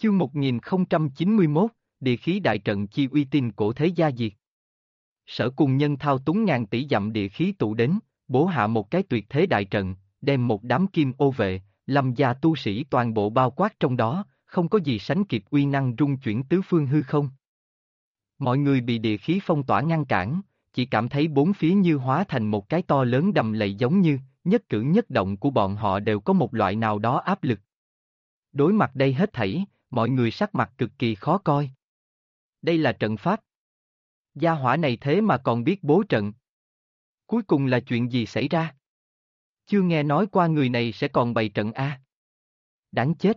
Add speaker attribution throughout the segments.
Speaker 1: Chương 1091, địa khí đại trận chi uy tín cổ thế gia diệt. Sở Cùng Nhân thao túng ngàn tỷ dặm địa khí tụ đến, bố hạ một cái tuyệt thế đại trận, đem một đám kim ô vệ, Lâm gia tu sĩ toàn bộ bao quát trong đó, không có gì sánh kịp uy năng rung chuyển tứ phương hư không. Mọi người bị địa khí phong tỏa ngăn cản, chỉ cảm thấy bốn phía như hóa thành một cái to lớn đầm lầy, giống như nhất cử nhất động của bọn họ đều có một loại nào đó áp lực. Đối mặt đây hết thảy, mọi người sắc mặt cực kỳ khó coi. Đây là trận pháp. Gia hỏa này thế mà còn biết bố trận. Cuối cùng là chuyện gì xảy ra? Chưa nghe nói qua người này sẽ còn bày trận a. Đáng chết.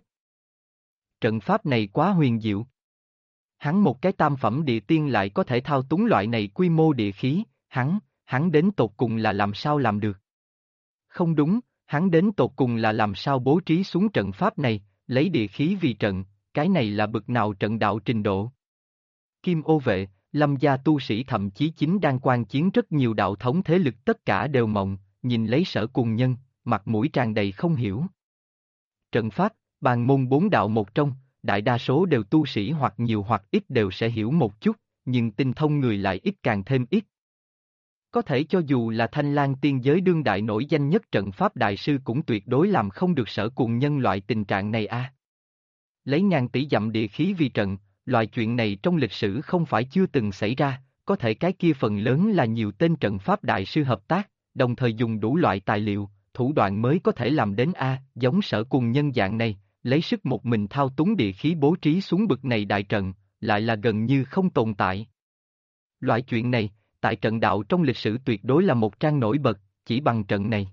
Speaker 1: Trận pháp này quá huyền diệu. Hắn một cái tam phẩm địa tiên lại có thể thao túng loại này quy mô địa khí, hắn đến tột cùng là làm sao làm được? Không đúng, hắn đến tột cùng là làm sao bố trí xuống trận pháp này, lấy địa khí vì trận, cái này là bực nào trận đạo trình độ? Kim ô vệ, Lâm gia tu sĩ thậm chí chính đang quan chiến rất nhiều đạo thống thế lực tất cả đều mộng, nhìn lấy Sở Cùng Nhân, mặt mũi tràn đầy không hiểu. Trận pháp, bàn môn bốn đạo một trong, đại đa số đều tu sĩ hoặc nhiều hoặc ít đều sẽ hiểu một chút, nhưng tinh thông người lại ít càng thêm ít. Có thể cho dù là Thanh Lang tiên giới đương đại nổi danh nhất trận pháp đại sư cũng tuyệt đối làm không được Sở Cùng Nhân loại tình trạng này a. Lấy ngàn tỷ dặm địa khí vì trận, loại chuyện này trong lịch sử không phải chưa từng xảy ra, có thể cái kia phần lớn là nhiều tên trận pháp đại sư hợp tác, đồng thời dùng đủ loại tài liệu, thủ đoạn mới có thể làm đến a, giống Sở Cùng Nhân dạng này, lấy sức một mình thao túng địa khí bố trí xuống bực này đại trận, lại là gần như không tồn tại. Loại chuyện này, tại trận đạo trong lịch sử tuyệt đối là một trang nổi bật, chỉ bằng trận này.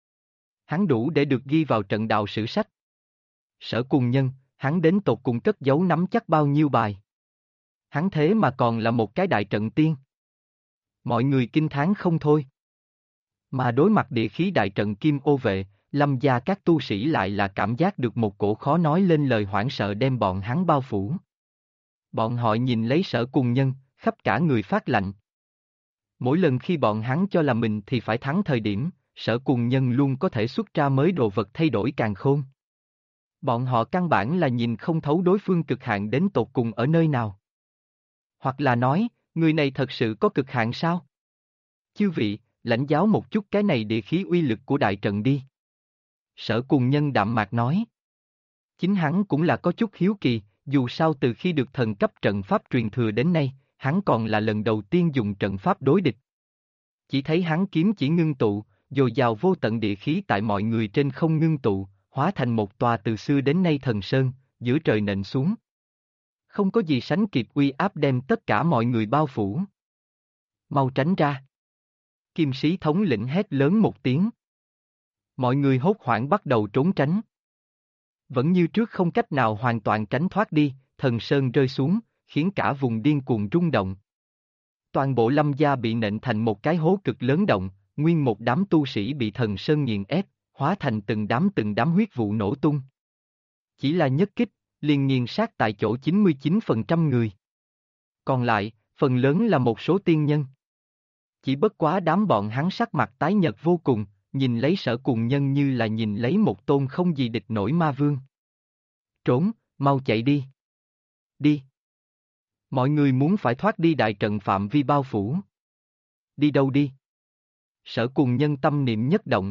Speaker 1: Hắn đủ để được ghi vào trận đạo sử sách. Sở Cùng Nhân, hắn đến tột cùng cất giấu nắm chắc bao nhiêu bài. Hắn thế mà còn là một cái đại trận tiên. Mọi người kinh thán không thôi. Mà đối mặt địa khí đại trận kim ô vệ, Lâm gia các tu sĩ lại là cảm giác được một cổ khó nói lên lời hoảng sợ đem bọn hắn bao phủ. Bọn họ nhìn lấy Sở Cùng Nhân, khắp cả người phát lạnh. Mỗi lần khi bọn hắn cho là mình thì phải thắng thời điểm, Sở Cùng Nhân luôn có thể xuất ra mới đồ vật thay đổi càn khôn. Bọn họ căn bản là nhìn không thấu đối phương cực hạn đến tột cùng ở nơi nào. Hoặc là nói, người này thật sự có cực hạn sao? Chư vị, lãnh giáo một chút cái này địa khí uy lực của đại trận đi. Sở Cùng Nhân đạm mạc nói. Chính hắn cũng là có chút hiếu kỳ, dù sao từ khi được thần cấp trận pháp truyền thừa đến nay, hắn còn là lần đầu tiên dùng trận pháp đối địch. Chỉ thấy hắn kiếm chỉ ngưng tụ, dồi dào vô tận địa khí tại mọi người trên không ngưng tụ, hóa thành một tòa từ xưa đến nay thần sơn, giữa trời nện xuống. Không có gì sánh kịp uy áp đem tất cả mọi người bao phủ. Mau tránh ra. Kim sĩ thống lĩnh hét lớn một tiếng. Mọi người hốt hoảng bắt đầu trốn tránh. Vẫn như trước không cách nào hoàn toàn tránh thoát đi, thần sơn rơi xuống, khiến cả vùng điên cuồng rung động. Toàn bộ Lâm gia bị nện thành một cái hố cực lớn động, nguyên một đám tu sĩ bị thần sơn nghiền ép, hóa thành từng đám huyết vụ nổ tung. Chỉ là nhất kích, liền nghiền sát tại chỗ 99% người. Còn lại, phần lớn là một số tiên nhân. Chỉ bất quá đám bọn hắn sắc mặt tái nhợt vô cùng, nhìn lấy Sở Cùng Nhân như là nhìn lấy một tôn không gì địch nổi ma vương. Trốn, mau chạy đi. Đi. Mọi người muốn phải thoát đi đại trận phạm vi bao phủ. Đi đâu đi? Sở Cùng Nhân tâm niệm nhất động.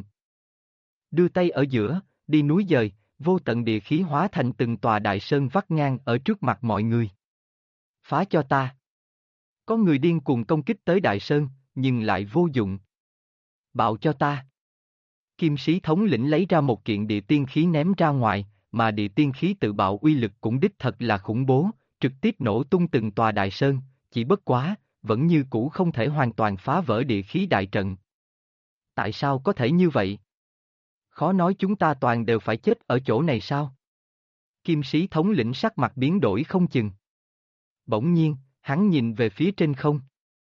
Speaker 1: Đưa tay ở giữa, đi núi dời, vô tận địa khí hóa thành từng tòa đại sơn vắt ngang ở trước mặt mọi người. Phá cho ta. Có người điên cuồng công kích tới đại sơn, nhưng lại vô dụng. Bạo cho ta. Kim sĩ thống lĩnh lấy ra một kiện địa tiên khí ném ra ngoài, mà địa tiên khí tự bạo uy lực cũng đích thật là khủng bố, trực tiếp nổ tung từng tòa đại sơn, chỉ bất quá, vẫn như cũ không thể hoàn toàn phá vỡ địa khí đại trận. Tại sao có thể như vậy? Khó nói chúng ta toàn đều phải chết ở chỗ này sao? Kim sĩ thống lĩnh sắc mặt biến đổi không chừng. Bỗng nhiên, hắn nhìn về phía trên không.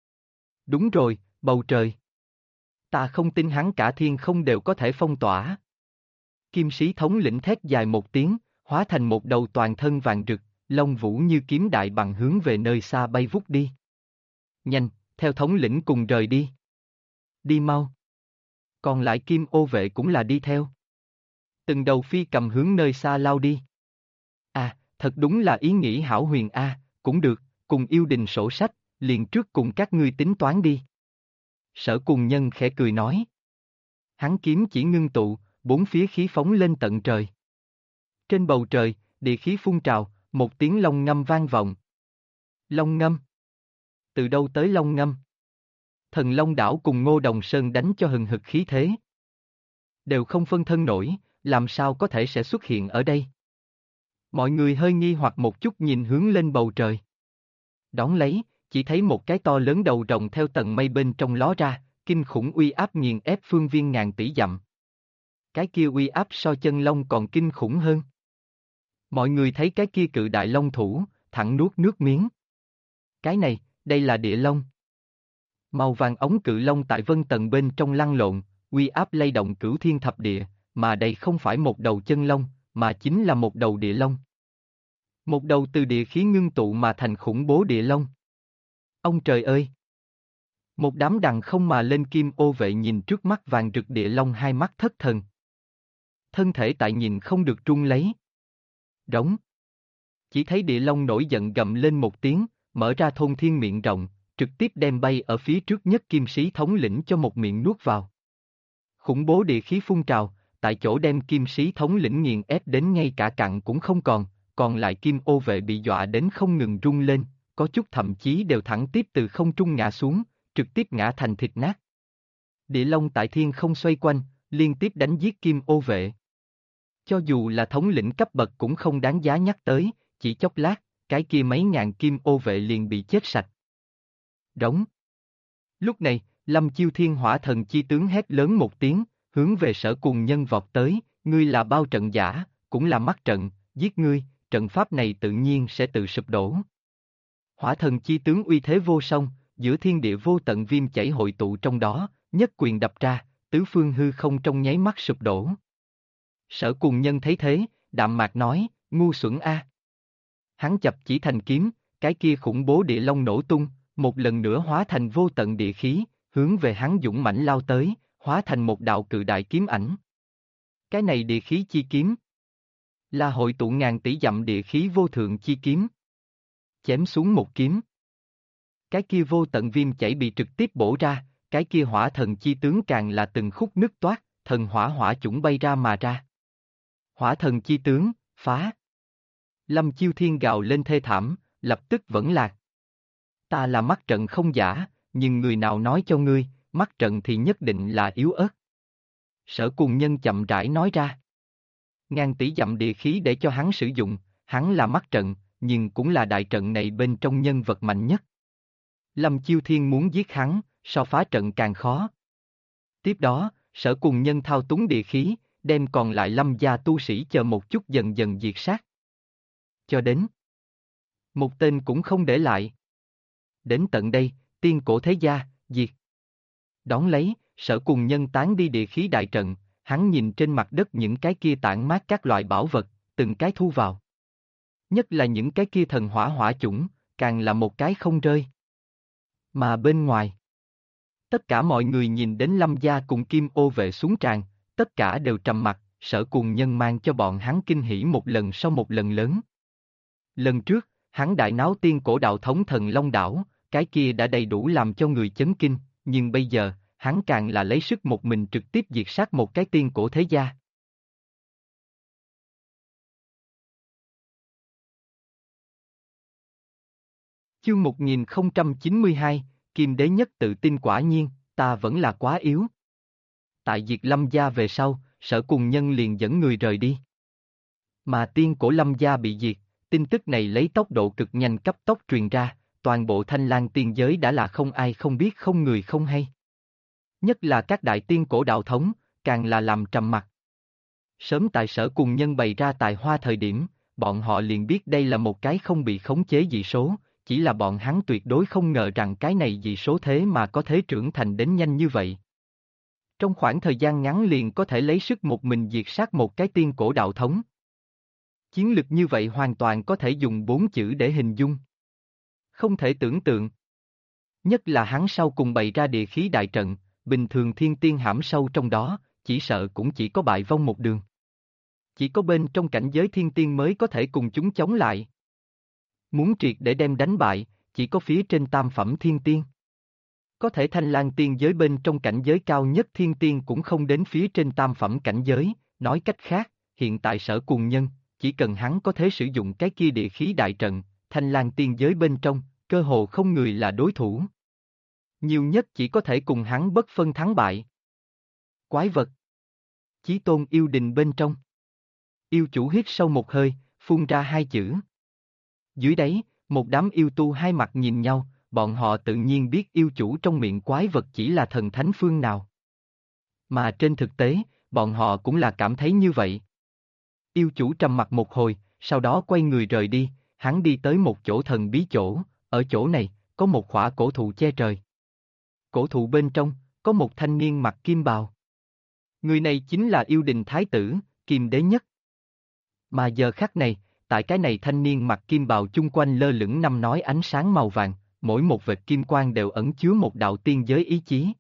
Speaker 1: Đúng rồi, bầu trời. Ta không tin hắn cả thiên không đều có thể phong tỏa. Kim sĩ thống lĩnh thét dài một tiếng, hóa thành một đầu toàn thân vàng rực, lông vũ như kiếm đại bằng hướng về nơi xa bay vút đi. Nhanh, theo thống lĩnh cùng rời đi. Đi mau. Còn lại kim ô vệ cũng là đi theo. Từng đầu phi cầm hướng nơi xa lao đi. À, Thật đúng là ý nghĩ hão huyền a, cũng được, cùng yêu đình sổ sách, liền trước cùng các ngươi tính toán đi. Sở Cùng Nhân khẽ cười nói. Hắn kiếm chỉ ngưng tụ, bốn phía khí phóng lên tận trời. Trên bầu trời, địa khí phun trào, một tiếng long ngâm vang vọng. Long ngâm? Từ đâu tới long ngâm? Thần Long Đảo cùng Ngô Đồng Sơn đánh cho hừng hực khí thế. Đều không phân thân nổi, làm sao có thể sẽ xuất hiện ở đây? Mọi người hơi nghi hoặc một chút nhìn hướng lên bầu trời. Đón lấy, chỉ thấy một cái to lớn đầu rồng theo tầng mây bên trong ló ra, kinh khủng uy áp nghiền ép phương viên ngàn tỷ dặm. Cái kia uy áp so chân long còn kinh khủng hơn. Mọi người thấy cái kia cự đại long thủ, thẳng nuốt nước miếng. Cái này, đây là địa long. Màu vàng ống cự long tại vân tầng bên trong lăn lộn, uy áp lay động cửu thiên thập địa, mà đây không phải một đầu chân long, mà chính là một đầu địa long. Một đầu từ địa khí ngưng tụ mà thành khủng bố địa long. Ông trời ơi! Một đám đằng không mà lên kim ô vệ nhìn trước mắt vàng rực địa long hai mắt thất thần. Thân thể tại nhìn không được run lấy. Rống. Chỉ thấy địa long nổi giận gầm lên một tiếng, mở ra thôn thiên miệng rộng, trực tiếp đem bay ở phía trước nhất kim sĩ thống lĩnh cho một miệng nuốt vào. Khủng bố địa khí phun trào, tại chỗ đem kim sĩ thống lĩnh nghiền ép đến ngay cả cặn cũng không còn lại kim ô vệ bị dọa đến không ngừng rung lên, có chút thậm chí đều thẳng tiếp từ không trung ngã xuống, trực tiếp ngã thành thịt nát. Địa long tại thiên không xoay quanh, liên tiếp đánh giết kim ô vệ. Cho dù là thống lĩnh cấp bậc cũng không đáng giá nhắc tới, chỉ chốc lát, cái kia mấy ngàn kim ô vệ liền bị chết sạch. Rống. Lúc này, Lâm Chiêu Thiên Hỏa Thần Chi tướng hét lớn một tiếng, hướng về Sở Cùng Nhân vọt tới, ngươi là bao trận giả, cũng là mắt trận, giết ngươi, trận pháp này tự nhiên sẽ tự sụp đổ. Hỏa Thần Chi tướng uy thế vô song, giữa thiên địa vô tận viêm chảy hội tụ trong đó, nhất quyền đập ra, tứ phương hư không trong nháy mắt sụp đổ. Sở Cùng Nhân thấy thế, đạm mạc nói, ngu xuẩn a. Hắn chập chỉ thành kiếm, cái kia khủng bố địa long nổ tung, một lần nữa hóa thành vô tận địa khí, hướng về hắn dũng mãnh lao tới, hóa thành một đạo cự đại kiếm ảnh. Cái này địa khí chi kiếm là hội tụ ngàn tỷ dặm địa khí vô thượng chi kiếm. Chém xuống một kiếm. Cái kia vô tận viêm chảy bị trực tiếp bổ ra, cái kia hỏa thần chi tướng càng là từng khúc nứt toát, thần hỏa hỏa chủng bay ra mà ra. Hỏa thần chi tướng, phá. Lâm Chiêu Thiên gào lên thê thảm, lập tức vẫn lạc. Ta là mắt trận không giả, nhưng người nào nói cho ngươi, mắt trận thì nhất định là yếu ớt. Sở Cùng Nhân chậm rãi nói ra. Ngàn tỷ dặm địa khí để cho hắn sử dụng, hắn là mắt trận, nhưng cũng là đại trận này bên trong nhân vật mạnh nhất. Lâm Chiêu Thiên muốn giết hắn, so phá trận càng khó. Tiếp đó, Sở Cùng Nhân thao túng địa khí, đem còn lại Lâm gia tu sĩ chờ một chút dần dần diệt sát. Cho đến một tên cũng không để lại. Đến tận đây, tiên cổ thế gia, diệt. Đón lấy, Sở Cùng Nhân tán đi địa khí đại trận, hắn nhìn trên mặt đất những cái kia tản mát các loại bảo vật, từng cái thu vào. Nhất là những cái kia thần hỏa hỏa chủng, càng là một cái không rơi. Mà bên ngoài, tất cả mọi người nhìn đến Lâm gia cùng Kim Ô vệ xuống tràn, tất cả đều trầm mặc, Sở Cùng Nhân mang cho bọn hắn kinh hỉ một lần sau một lần lớn. Lần trước, hắn đại náo tiên cổ đạo thống Thần Long Đảo, cái kia đã đầy đủ làm cho người chấn kinh, nhưng bây giờ, hắn càng là lấy sức một mình trực tiếp diệt sát một cái tiên cổ thế gia. Chương 1092, Kim Đế nhất tự tin quả nhiên, ta vẫn là quá yếu. Tại diệt Lâm gia về sau, Sở Cùng Nhân liền dẫn người rời đi. Mà tiên cổ Lâm gia bị diệt, tin tức này lấy tốc độ cực nhanh cấp tốc truyền ra, toàn bộ Thanh Lang tiên giới đã là không ai không biết không người không hay. Nhất là các đại tiên cổ đạo thống, càng là làm trầm mặc. Sớm tại Sở Cùng Nhân bày ra tài hoa thời điểm, bọn họ liền biết đây là một cái không bị khống chế dị số, chỉ là bọn hắn tuyệt đối không ngờ rằng cái này dị số thế mà có thể trưởng thành đến nhanh như vậy. Trong khoảng thời gian ngắn liền có thể lấy sức một mình diệt sát một cái tiên cổ đạo thống. Chiến lực như vậy hoàn toàn có thể dùng 4 chữ để hình dung. Không thể tưởng tượng. Nhất là hắn sau cùng bày ra địa khí đại trận, bình thường thiên tiên hãm sâu trong đó, chỉ sợ cũng chỉ có bại vong một đường. chỉ có bên trong cảnh giới thiên tiên mới có thể cùng chúng chống lại. Muốn triệt để đem đánh bại, chỉ có phía trên tam phẩm thiên tiên. Có thể Thanh Lang tiên giới bên trong cảnh giới cao nhất thiên tiên cũng không đến phía trên tam phẩm cảnh giới, nói cách khác, hiện tại Sở Cùng Nhân, chỉ cần hắn có thể sử dụng cái kia địa khí đại trận, Thanh Lang tiên giới bên trong, cơ hồ không người là đối thủ. Nhiều nhất chỉ có thể cùng hắn bất phân thắng bại. Quái vật. Chí Tôn yêu đình bên trong. Yêu chủ hít sâu một hơi, phun ra hai chữ. Dưới đáy, một đám yêu tu hai mặt nhìn nhau, bọn họ tự nhiên biết yêu chủ trong miệng quái vật chỉ là thần thánh phương nào. Mà trên thực tế, bọn họ cũng là cảm thấy như vậy. Yêu chủ trầm mặt một hồi, sau đó quay người rời đi, hắn đi tới một chỗ thần bí chỗ, ở chỗ này, có một khỏa cổ thụ che trời. Cổ thụ bên trong, có một thanh niên mặc kim bào. Người này chính là yêu đình thái tử, Kim Đế Nhất. Mà giờ khắc này, tại cái này thanh niên mặc kim bào chung quanh lơ lửng năm nói ánh sáng màu vàng, mỗi một vệt kim quang đều ẩn chứa một đạo tiên giới ý chí.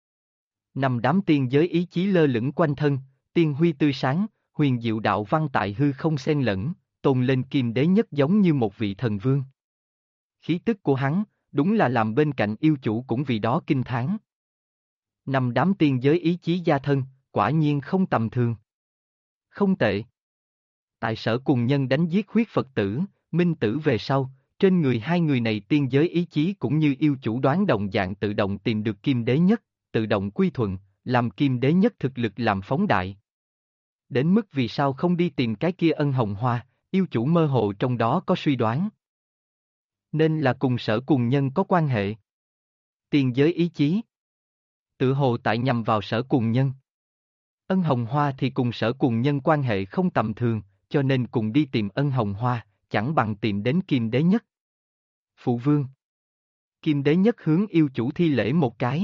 Speaker 1: Năm đám tiên giới ý chí lơ lửng quanh thân, tiên huy tươi sáng, huyền diệu đạo văn tại hư không xen lẫn, tôn lên Kim Đế Nhất giống như một vị thần vương. Khí tức của hắn, đúng là làm bên cạnh yêu chủ cũng vì đó kinh thán. Năm đám tiên giới ý chí gia thân, quả nhiên không tầm thường. Không tệ. Tại Sở Cùng Nhân đánh giết huyết Phật tử, minh tử về sau, trên người hai người này tiên giới ý chí cũng như yêu chủ đoán đồng dạng tự động tìm được Kim Đế Nhất, tự động quy thuận, làm Kim Đế Nhất thực lực làm phóng đại. Đến mức vì sao không đi tìm cái kia Ân Hồng Hoa, yêu chủ mơ hồ trong đó có suy đoán. Nên là cùng Sở Cùng Nhân có quan hệ. Tiên giới ý chí. Tự hồ tại nhằm vào Sở Cùng Nhân. Ân Hồng Hoa thì cùng Sở Cùng Nhân quan hệ không tầm thường, cho nên cùng đi tìm Ân Hồng Hoa, chẳng bằng tìm đến Kim Đế Nhất. Phụ vương. Kim Đế Nhất hướng yêu chủ thi lễ một cái.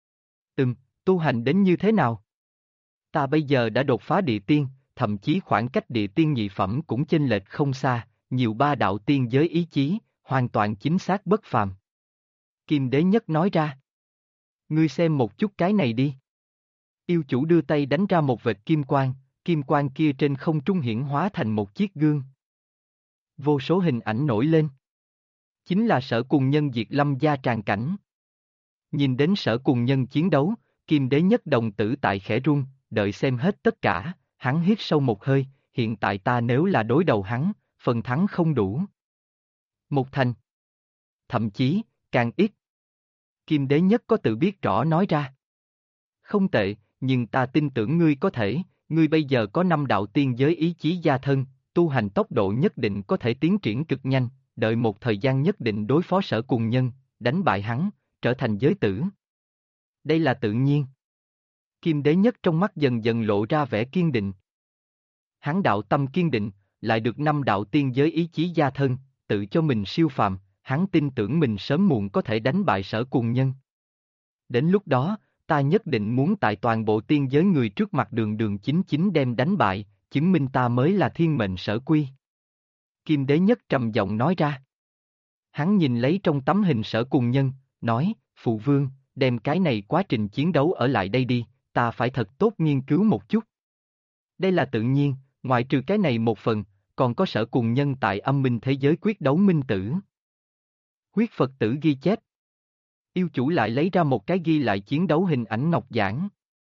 Speaker 1: Tu hành đến như thế nào? Ta bây giờ đã đột phá địa tiên, thậm chí khoảng cách địa tiên nhị phẩm cũng chênh lệch không xa, nhiều ba đạo tiên giới ý chí, hoàn toàn chính xác bất phàm. Kim Đế Nhất nói ra. Ngươi xem một chút cái này đi. Yêu chủ đưa tay đánh ra một vệt kim quang kia trên không trung hiển hóa thành một chiếc gương. Vô số hình ảnh nổi lên. Chính là Sở Cùng Nhân diệt Lâm gia tràn cảnh. Nhìn đến Sở Cùng Nhân chiến đấu, Kim Đế Nhất đồng tử tại khẽ run, đợi xem hết tất cả, hắn hít sâu một hơi, hiện tại ta nếu là đối đầu hắn, phần thắng không đủ. Một thành. Thậm chí, càng ít. Kim Đế Nhất có tự biết rõ nói ra. Không tệ, nhưng ta tin tưởng ngươi có thể, ngươi bây giờ có 5 đạo tiên giới ý chí gia thân, tu hành tốc độ nhất định có thể tiến triển cực nhanh, đợi một thời gian nhất định đối phó Sở Cùng Nhân, đánh bại hắn, trở thành giới tử. Đây là tự nhiên. Kim Đế Nhất trong mắt dần dần lộ ra vẻ kiên định. Hắn đạo tâm kiên định, lại được 5 đạo tiên giới ý chí gia thân, tự cho mình siêu phàm, hắn tin tưởng mình sớm muộn có thể đánh bại Sở Cùng Nhân. Đến lúc đó, ta nhất định muốn tại toàn bộ tiên giới người trước mặt đường chính chính đem đánh bại, chứng minh ta mới là thiên mệnh sở quy. Kim Đế Nhất trầm giọng nói ra. Hắn nhìn lấy trong tấm hình Sở Cùng Nhân, nói, phụ vương, đem cái này quá trình chiến đấu ở lại đây đi, ta phải thật tốt nghiên cứu một chút. Đây là tự nhiên, ngoại trừ cái này một phần, còn có Sở Cùng Nhân tại âm minh thế giới quyết đấu minh tử. Huyết Phật tử ghi chép. Yêu chủ lại lấy ra một cái ghi lại chiến đấu hình ảnh ngọc giản.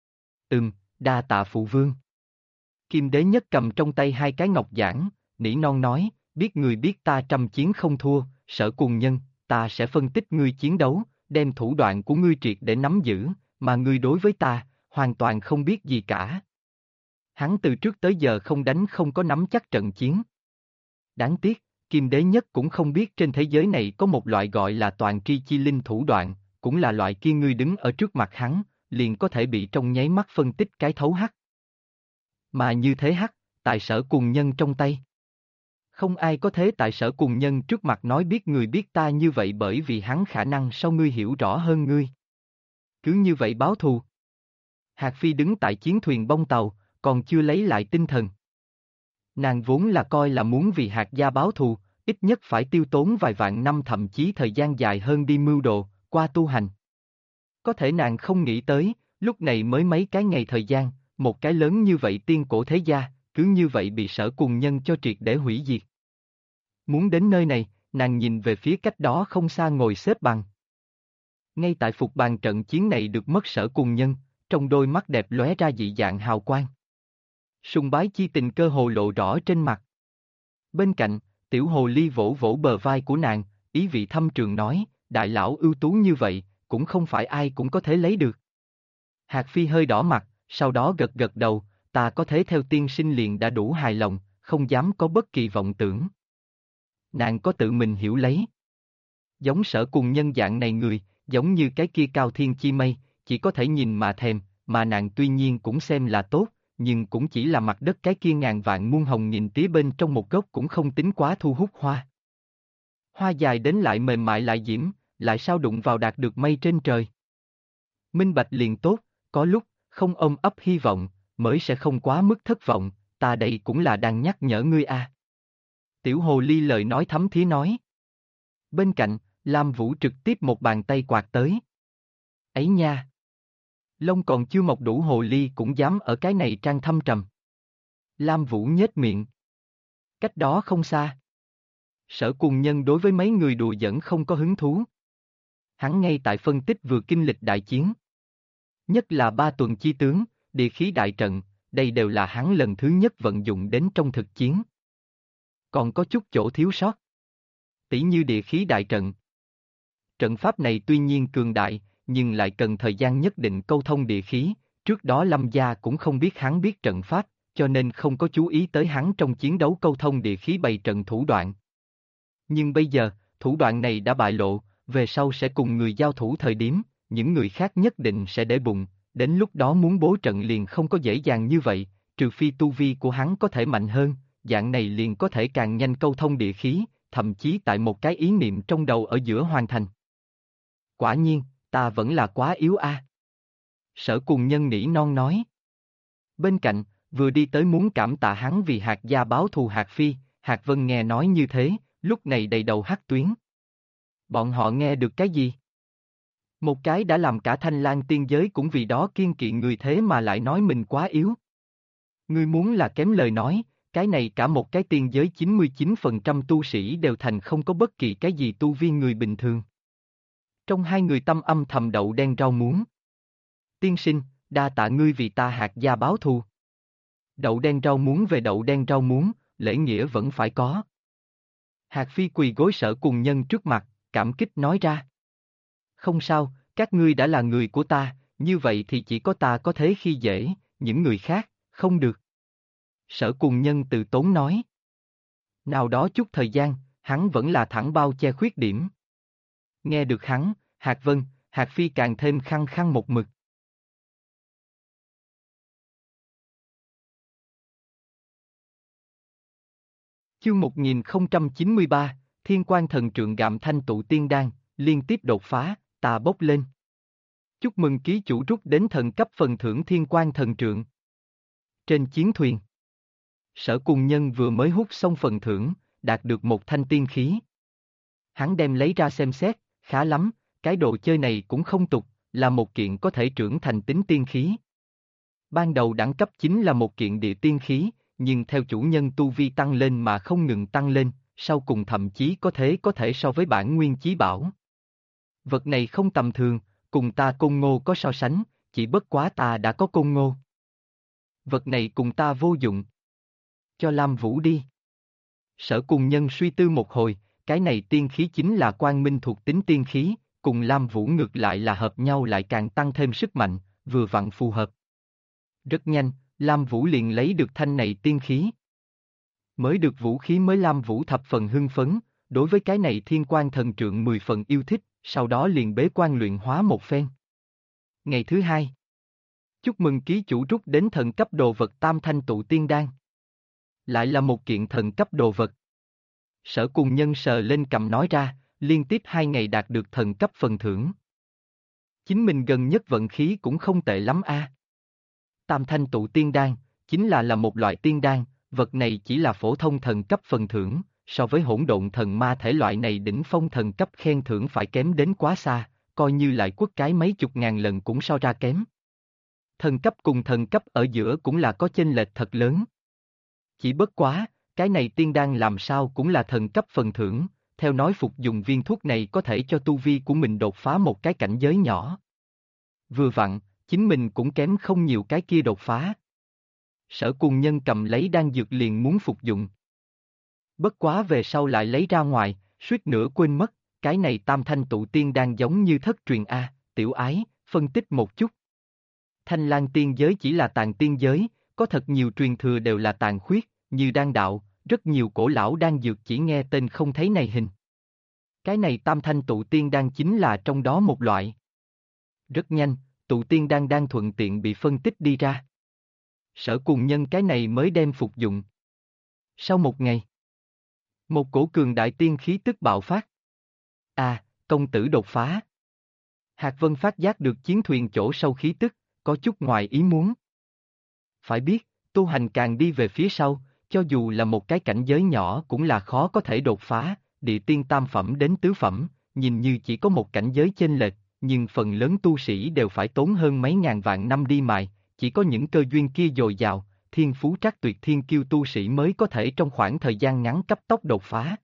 Speaker 1: Đa tạ phụ vương. Kim Đế Nhất cầm trong tay hai cái ngọc giản, nỉ non nói, biết người biết ta trăm chiến không thua, Sở Cùng Nhân, ta sẽ phân tích ngươi chiến đấu, đem thủ đoạn của ngươi triệt để nắm giữ, mà ngươi đối với ta, hoàn toàn không biết gì cả. Hắn từ trước tới giờ không có nắm chắc trận chiến. Đáng tiếc, Kim Đế Nhất cũng không biết trên thế giới này có một loại gọi là toàn tri chi linh thủ đoạn, cũng là loại kia ngươi đứng ở trước mặt hắn, liền có thể bị trong nháy mắt phân tích cái thấu hắc. Mà như thế hắc, tại Sở Cùng Nhân trong tay. Không ai có thế tại Sở Cùng Nhân trước mặt nói biết người biết ta như vậy bởi vì hắn khả năng sau ngươi hiểu rõ hơn ngươi. Cứ như vậy báo thù. Hạc Phi đứng tại chiến thuyền bong tàu, còn chưa lấy lại tinh thần. Nàng vốn là coi là muốn vì Hạc gia báo thù, ít nhất phải tiêu tốn vài vạn năm thậm chí thời gian dài hơn đi mưu đồ, qua tu hành. Có thể nàng không nghĩ tới, lúc này mới mấy cái ngày thời gian, một cái lớn như vậy tiên cổ thế gia, cứ như vậy bị Sở Cùng Nhân cho triệt để hủy diệt. Muốn đến nơi này, nàng nhìn về phía cách đó không xa ngồi xếp bằng. Ngay tại phục bàn trận chiến này được mất Sở Cùng Nhân, trong đôi mắt đẹp lóe ra dị dạng hào quang. Sùng bái chi tình cơ hồ lộ rõ trên mặt. Bên cạnh, tiểu hồ ly vỗ vỗ bờ vai của nàng, ý vị thâm trường nói, đại lão ưu tú như vậy, cũng không phải ai cũng có thể lấy được. Hạc Phi hơi đỏ mặt, sau đó gật gật đầu, ta có thể theo tiên sinh liền đã đủ hài lòng, không dám có bất kỳ vọng tưởng. Nàng có tự mình hiểu lấy. Giống Sở Cùng Nhân dạng này người, giống như cái kia Cao Thiên Chi Mây, chỉ có thể nhìn mà thèm, mà nàng tuy nhiên cũng xem là tốt, nhưng cũng chỉ là mặt đất cái kia ngàn vạn muôn hồng nghìn tía bên trong một gốc cũng không tính quá thu hút hoa. Hoa dài đến lại mềm mại lại diễm, lại sao đụng vào đạt được mây trên trời. Minh bạch liền tốt, có lúc, không ôm ấp hy vọng, mới sẽ không quá mức thất vọng, ta đây cũng là đang nhắc nhở ngươi a. Tiểu hồ ly lời nói thấm thía nói. Bên cạnh, Lam Vũ trực tiếp một bàn tay quạt tới. Ấy nha! Lông còn chưa mọc đủ hồ ly cũng dám ở cái này trang thâm trầm. Lam Vũ nhếch miệng. Cách đó không xa. Sở Cùng Nhân đối với mấy người đùa giỡn không có hứng thú. Hắn ngay tại phân tích vừa kinh lịch đại chiến. Nhất là 3 tuần chi tướng, địa khí đại trận, đây đều là hắn lần thứ nhất vận dụng đến trong thực chiến. Còn có chút chỗ thiếu sót. Tỉ như địa khí đại trận. Trận pháp này tuy nhiên cường đại, nhưng lại cần thời gian nhất định câu thông địa khí, trước đó Lâm Gia cũng không biết hắn biết trận pháp, cho nên không có chú ý tới hắn trong chiến đấu câu thông địa khí bày trận thủ đoạn. Nhưng bây giờ, thủ đoạn này đã bại lộ, về sau sẽ cùng người giao thủ thời điểm, những người khác nhất định sẽ để bụng, đến lúc đó muốn bố trận liền không có dễ dàng như vậy, trừ phi tu vi của hắn có thể mạnh hơn, dạng này liền có thể càng nhanh câu thông địa khí, thậm chí tại một cái ý niệm trong đầu ở giữa hoàn thành. Quả nhiên, ta vẫn là quá yếu a. Sở Cùng Nhân nỉ non nói. Bên cạnh, vừa đi tới muốn cảm tạ hắn vì Hạc gia báo thù Hạc Phi, Hạc Vân nghe nói như thế, lúc này đầy đầu hắc tuyến. Bọn họ nghe được cái gì? Một cái đã làm cả Thanh Lang tiên giới cũng vì đó kiêng kỵ người thế mà lại nói mình quá yếu. Ngươi muốn là kém lời nói, cái này cả một cái tiên giới 99% tu sĩ đều thành không có bất kỳ cái gì tu vi người bình thường. Trong hai người tâm âm thầm đậu đen rau muống. Tiên sinh, đa tạ ngươi vì ta Hạc gia báo thù. Đậu đen rau muống về đậu đen rau muống, lễ nghĩa vẫn phải có. Hạc Phi quỳ gối Sở Cùng Nhân trước mặt, cảm kích nói ra. Không sao, các ngươi đã là người của ta, như vậy thì chỉ có ta có thế khi dễ, những người khác, không được. Sở Cùng Nhân từ tốn nói. Nào đó chút thời gian, hắn vẫn là thẳng bao che khuyết điểm. Nghe được hắn, Hạc Vân, Hạc Phi càng thêm khăng khăng một mực. Chương 1093, Thiên Quan Thần Trượng gạm thanh tụ tiên đan, liên tiếp đột phá, ta bốc lên. Chúc mừng ký chủ rút đến thần cấp phần thưởng Thiên Quan Thần Trượng. Trên chiến thuyền, Sở Cùng Nhân vừa mới hút xong phần thưởng, đạt được một thanh tiên khí. Hắn đem lấy ra xem xét, khá lắm, cái đồ chơi này cũng không tục, là một kiện có thể trưởng thành tính tiên khí. Ban đầu đẳng cấp chính là một kiện địa tiên khí, nhưng theo chủ nhân tu vi tăng lên mà không ngừng tăng lên, sau cùng thậm chí có thể so với bản nguyên chí bảo. Vật này không tầm thường, cùng ta Côn Ngô có so sánh, chỉ bất quá ta đã có Côn Ngô. Vật này cùng ta vô dụng. Cho Lam Vũ đi. Sở Cùng Nhân suy tư một hồi, cái này tiên khí chính là quang minh thuộc tính tiên khí, cùng Lam Vũ ngược lại là hợp nhau lại càng tăng thêm sức mạnh, vừa vặn phù hợp. Rất nhanh, Lam Vũ liền lấy được thanh này tiên khí. Mới được vũ khí mới Lam Vũ thập phần hưng phấn, đối với cái này Thiên Quan Thần Trượng 10 phần yêu thích, sau đó liền bế quan luyện hóa một phen. Ngày thứ hai, chúc mừng ký chủ rút đến thần cấp đồ vật Tam Thanh Tụ Tiên Đan. Lại là một kiện thần cấp đồ vật. Sở Cùng Nhân sờ lên cầm nói ra, liên tiếp 2 ngày đạt được thần cấp phần thưởng. Chính mình gần nhất vận khí cũng không tệ lắm a. Tam Thanh Tụ Tiên Đan, chính là một loại tiên đan, vật này chỉ là phổ thông thần cấp phần thưởng, so với hỗn độn thần ma thể loại này đỉnh phong thần cấp khen thưởng phải kém đến quá xa, coi như lại quất cái mấy chục ngàn lần cũng so ra kém. Thần cấp cùng thần cấp ở giữa cũng là có chênh lệch thật lớn. Chỉ bất quá, cái này tiên đan làm sao cũng là thần cấp phần thưởng, theo nói phục dùng viên thuốc này có thể cho tu vi của mình đột phá một cái cảnh giới nhỏ. Vừa vặn, chính mình cũng kém không nhiều cái kia đột phá. Sở Cùng Nhân cầm lấy đan dược liền muốn phục dụng. Bất quá về sau lại lấy ra ngoài, suýt nữa quên mất, cái này tam thanh tụ tiên đan giống như thất truyền A, tiểu ái, phân tích một chút. Thanh Lang tiên giới chỉ là tàn tiên giới, có thật nhiều truyền thừa đều là tàn khuyết, như đan đạo, rất nhiều cổ lão đan dược chỉ nghe tên không thấy này hình. Cái này tam thanh tụ tiên đan chính là trong đó một loại. Rất nhanh, tụ tiên đan đang thuận tiện bị phân tích đi ra. Sở Cùng Nhân cái này mới đem phục dụng. Sau một ngày, một cổ cường đại tiên khí tức bạo phát. Công tử đột phá. Hạc Vân phát giác được chiến thuyền chỗ sâu khí tức, có chút ngoài ý muốn. Phải biết, tu hành càng đi về phía sau, cho dù là một cái cảnh giới nhỏ cũng là khó có thể đột phá, địa tiên tam phẩm đến tứ phẩm, nhìn như chỉ có một cảnh giới chênh lệch, nhưng phần lớn tu sĩ đều phải tốn hơn mấy ngàn vạn năm đi mài, chỉ có những cơ duyên kia dồi dào, thiên phú trắc tuyệt thiên kiêu tu sĩ mới có thể trong khoảng thời gian ngắn cấp tốc đột phá.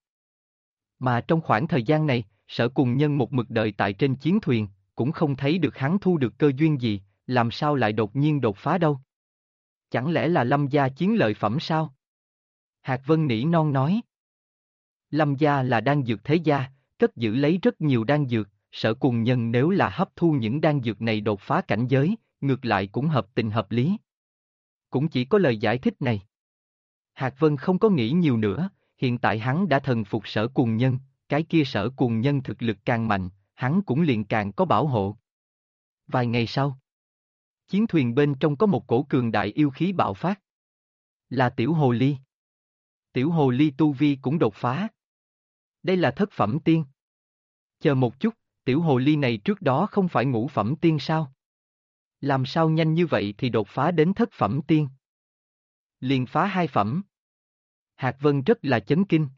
Speaker 1: Mà trong khoảng thời gian này, Sở Cùng Nhân một mực đợi tại trên chiến thuyền, cũng không thấy được hắn thu được cơ duyên gì, làm sao lại đột nhiên đột phá đâu? Chẳng lẽ là Lâm gia chiến lợi phẩm sao? Hạc Vân nỉ non nói. Lâm gia là đan dược thế gia, cất giữ lấy rất nhiều đan dược, Sở Cùng Nhân nếu là hấp thu những đan dược này đột phá cảnh giới, ngược lại cũng hợp tình hợp lý. Cũng chỉ có lời giải thích này. Hạc Vân không có nghĩ nhiều nữa, hiện tại hắn đã thần phục Sở Cùng Nhân, cái kia Sở Cùng Nhân thực lực càng mạnh, hắn cũng liền càng có bảo hộ. Vài ngày sau, chiến thuyền bên trong có một cổ cường đại yêu khí bạo phát. Là Tiểu Hồ Ly. Tiểu Hồ Ly tu vi cũng đột phá. Đây là thất phẩm tiên. Chờ một chút, Tiểu Hồ Ly này trước đó không phải ngũ phẩm tiên sao? Làm sao nhanh như vậy thì đột phá đến thất phẩm tiên? Liền phá hai phẩm. Hạc Vân rất là chấn kinh.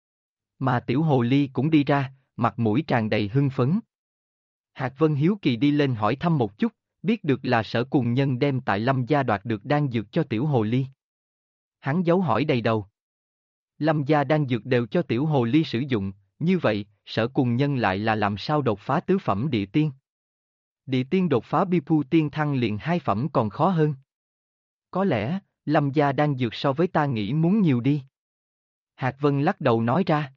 Speaker 1: Mà Tiểu Hồ Ly cũng đi ra, mặt mũi tràn đầy hưng phấn. Hạc Vân hiếu kỳ đi lên hỏi thăm một chút, biết được là Sở Cùng Nhân đem tại Lâm gia đoạt được đan dược cho Tiểu Hồ Ly. Hắn dấu hỏi đầy đầu. Lâm gia đan dược đều cho Tiểu Hồ Ly sử dụng, như vậy, Sở Cùng Nhân lại là làm sao đột phá tứ phẩm địa tiên? Địa tiên đột phá Bipu tiên thăng liền hai phẩm còn khó hơn. Có lẽ, Lâm gia đan dược so với ta nghĩ muốn nhiều đi. Hạc Vân lắc đầu nói ra.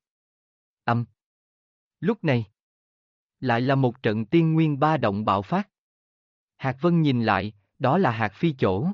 Speaker 1: Lúc này, lại là một trận tiên nguyên ba động bạo phát. Hạc Vân nhìn lại, đó là Hạc Phi chỗ.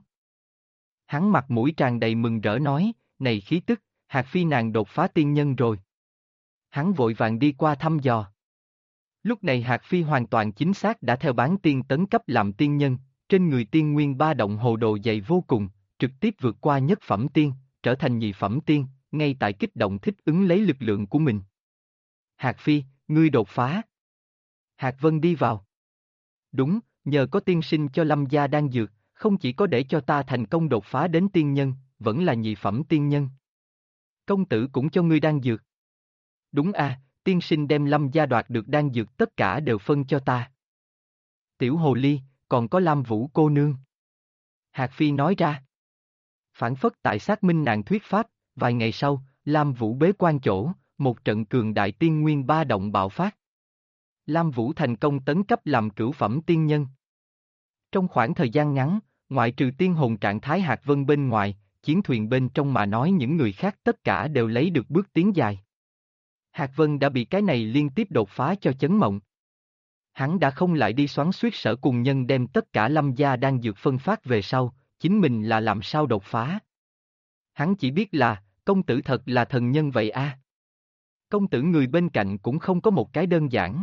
Speaker 1: Hắn mặt mũi tràn đầy mừng rỡ nói, này khí tức, Hạc Phi nàng đột phá tiên nhân rồi. Hắn vội vàng đi qua thăm dò. Lúc này Hạc Phi hoàn toàn chính xác đã theo bán tiên tấn cấp làm tiên nhân, trên người tiên nguyên ba động hồ đồ dày vô cùng, trực tiếp vượt qua nhất phẩm tiên, trở thành nhị phẩm tiên, ngay tại kích động thích ứng lấy lực lượng của mình. Hạc Phi, ngươi đột phá. Hạc Vân đi vào. Đúng, nhờ có tiên sinh cho Lâm gia đan dược, không chỉ có để cho ta thành công đột phá đến tiên nhân, vẫn là nhị phẩm tiên nhân. Công tử cũng cho ngươi đan dược. Đúng tiên sinh đem Lâm gia đoạt được đan dược tất cả đều phân cho ta. Tiểu Hồ Ly, còn có Lam Vũ cô nương. Hạc Phi nói ra. Phản phất tại xác minh nàng thuyết pháp, vài ngày sau, Lam Vũ bế quan chỗ, một trận cường đại tiên nguyên ba động bạo phát. Lam Vũ thành công tấn cấp làm cửu phẩm tiên nhân. Trong khoảng thời gian ngắn, ngoại trừ tiên hồn trạng thái Hạc Vân bên ngoài, chiến thuyền bên trong mà nói những người khác tất cả đều lấy được bước tiến dài. Hạc Vân đã bị cái này liên tiếp đột phá cho chấn mộng. Hắn đã không lại đi xoắn xuýt Sở Cùng Nhân đem tất cả Lâm gia đang dược phân phát về sau, chính mình là làm sao đột phá. Hắn chỉ biết là, công tử thật là thần nhân vậy Công tử người bên cạnh cũng không có một cái đơn giản.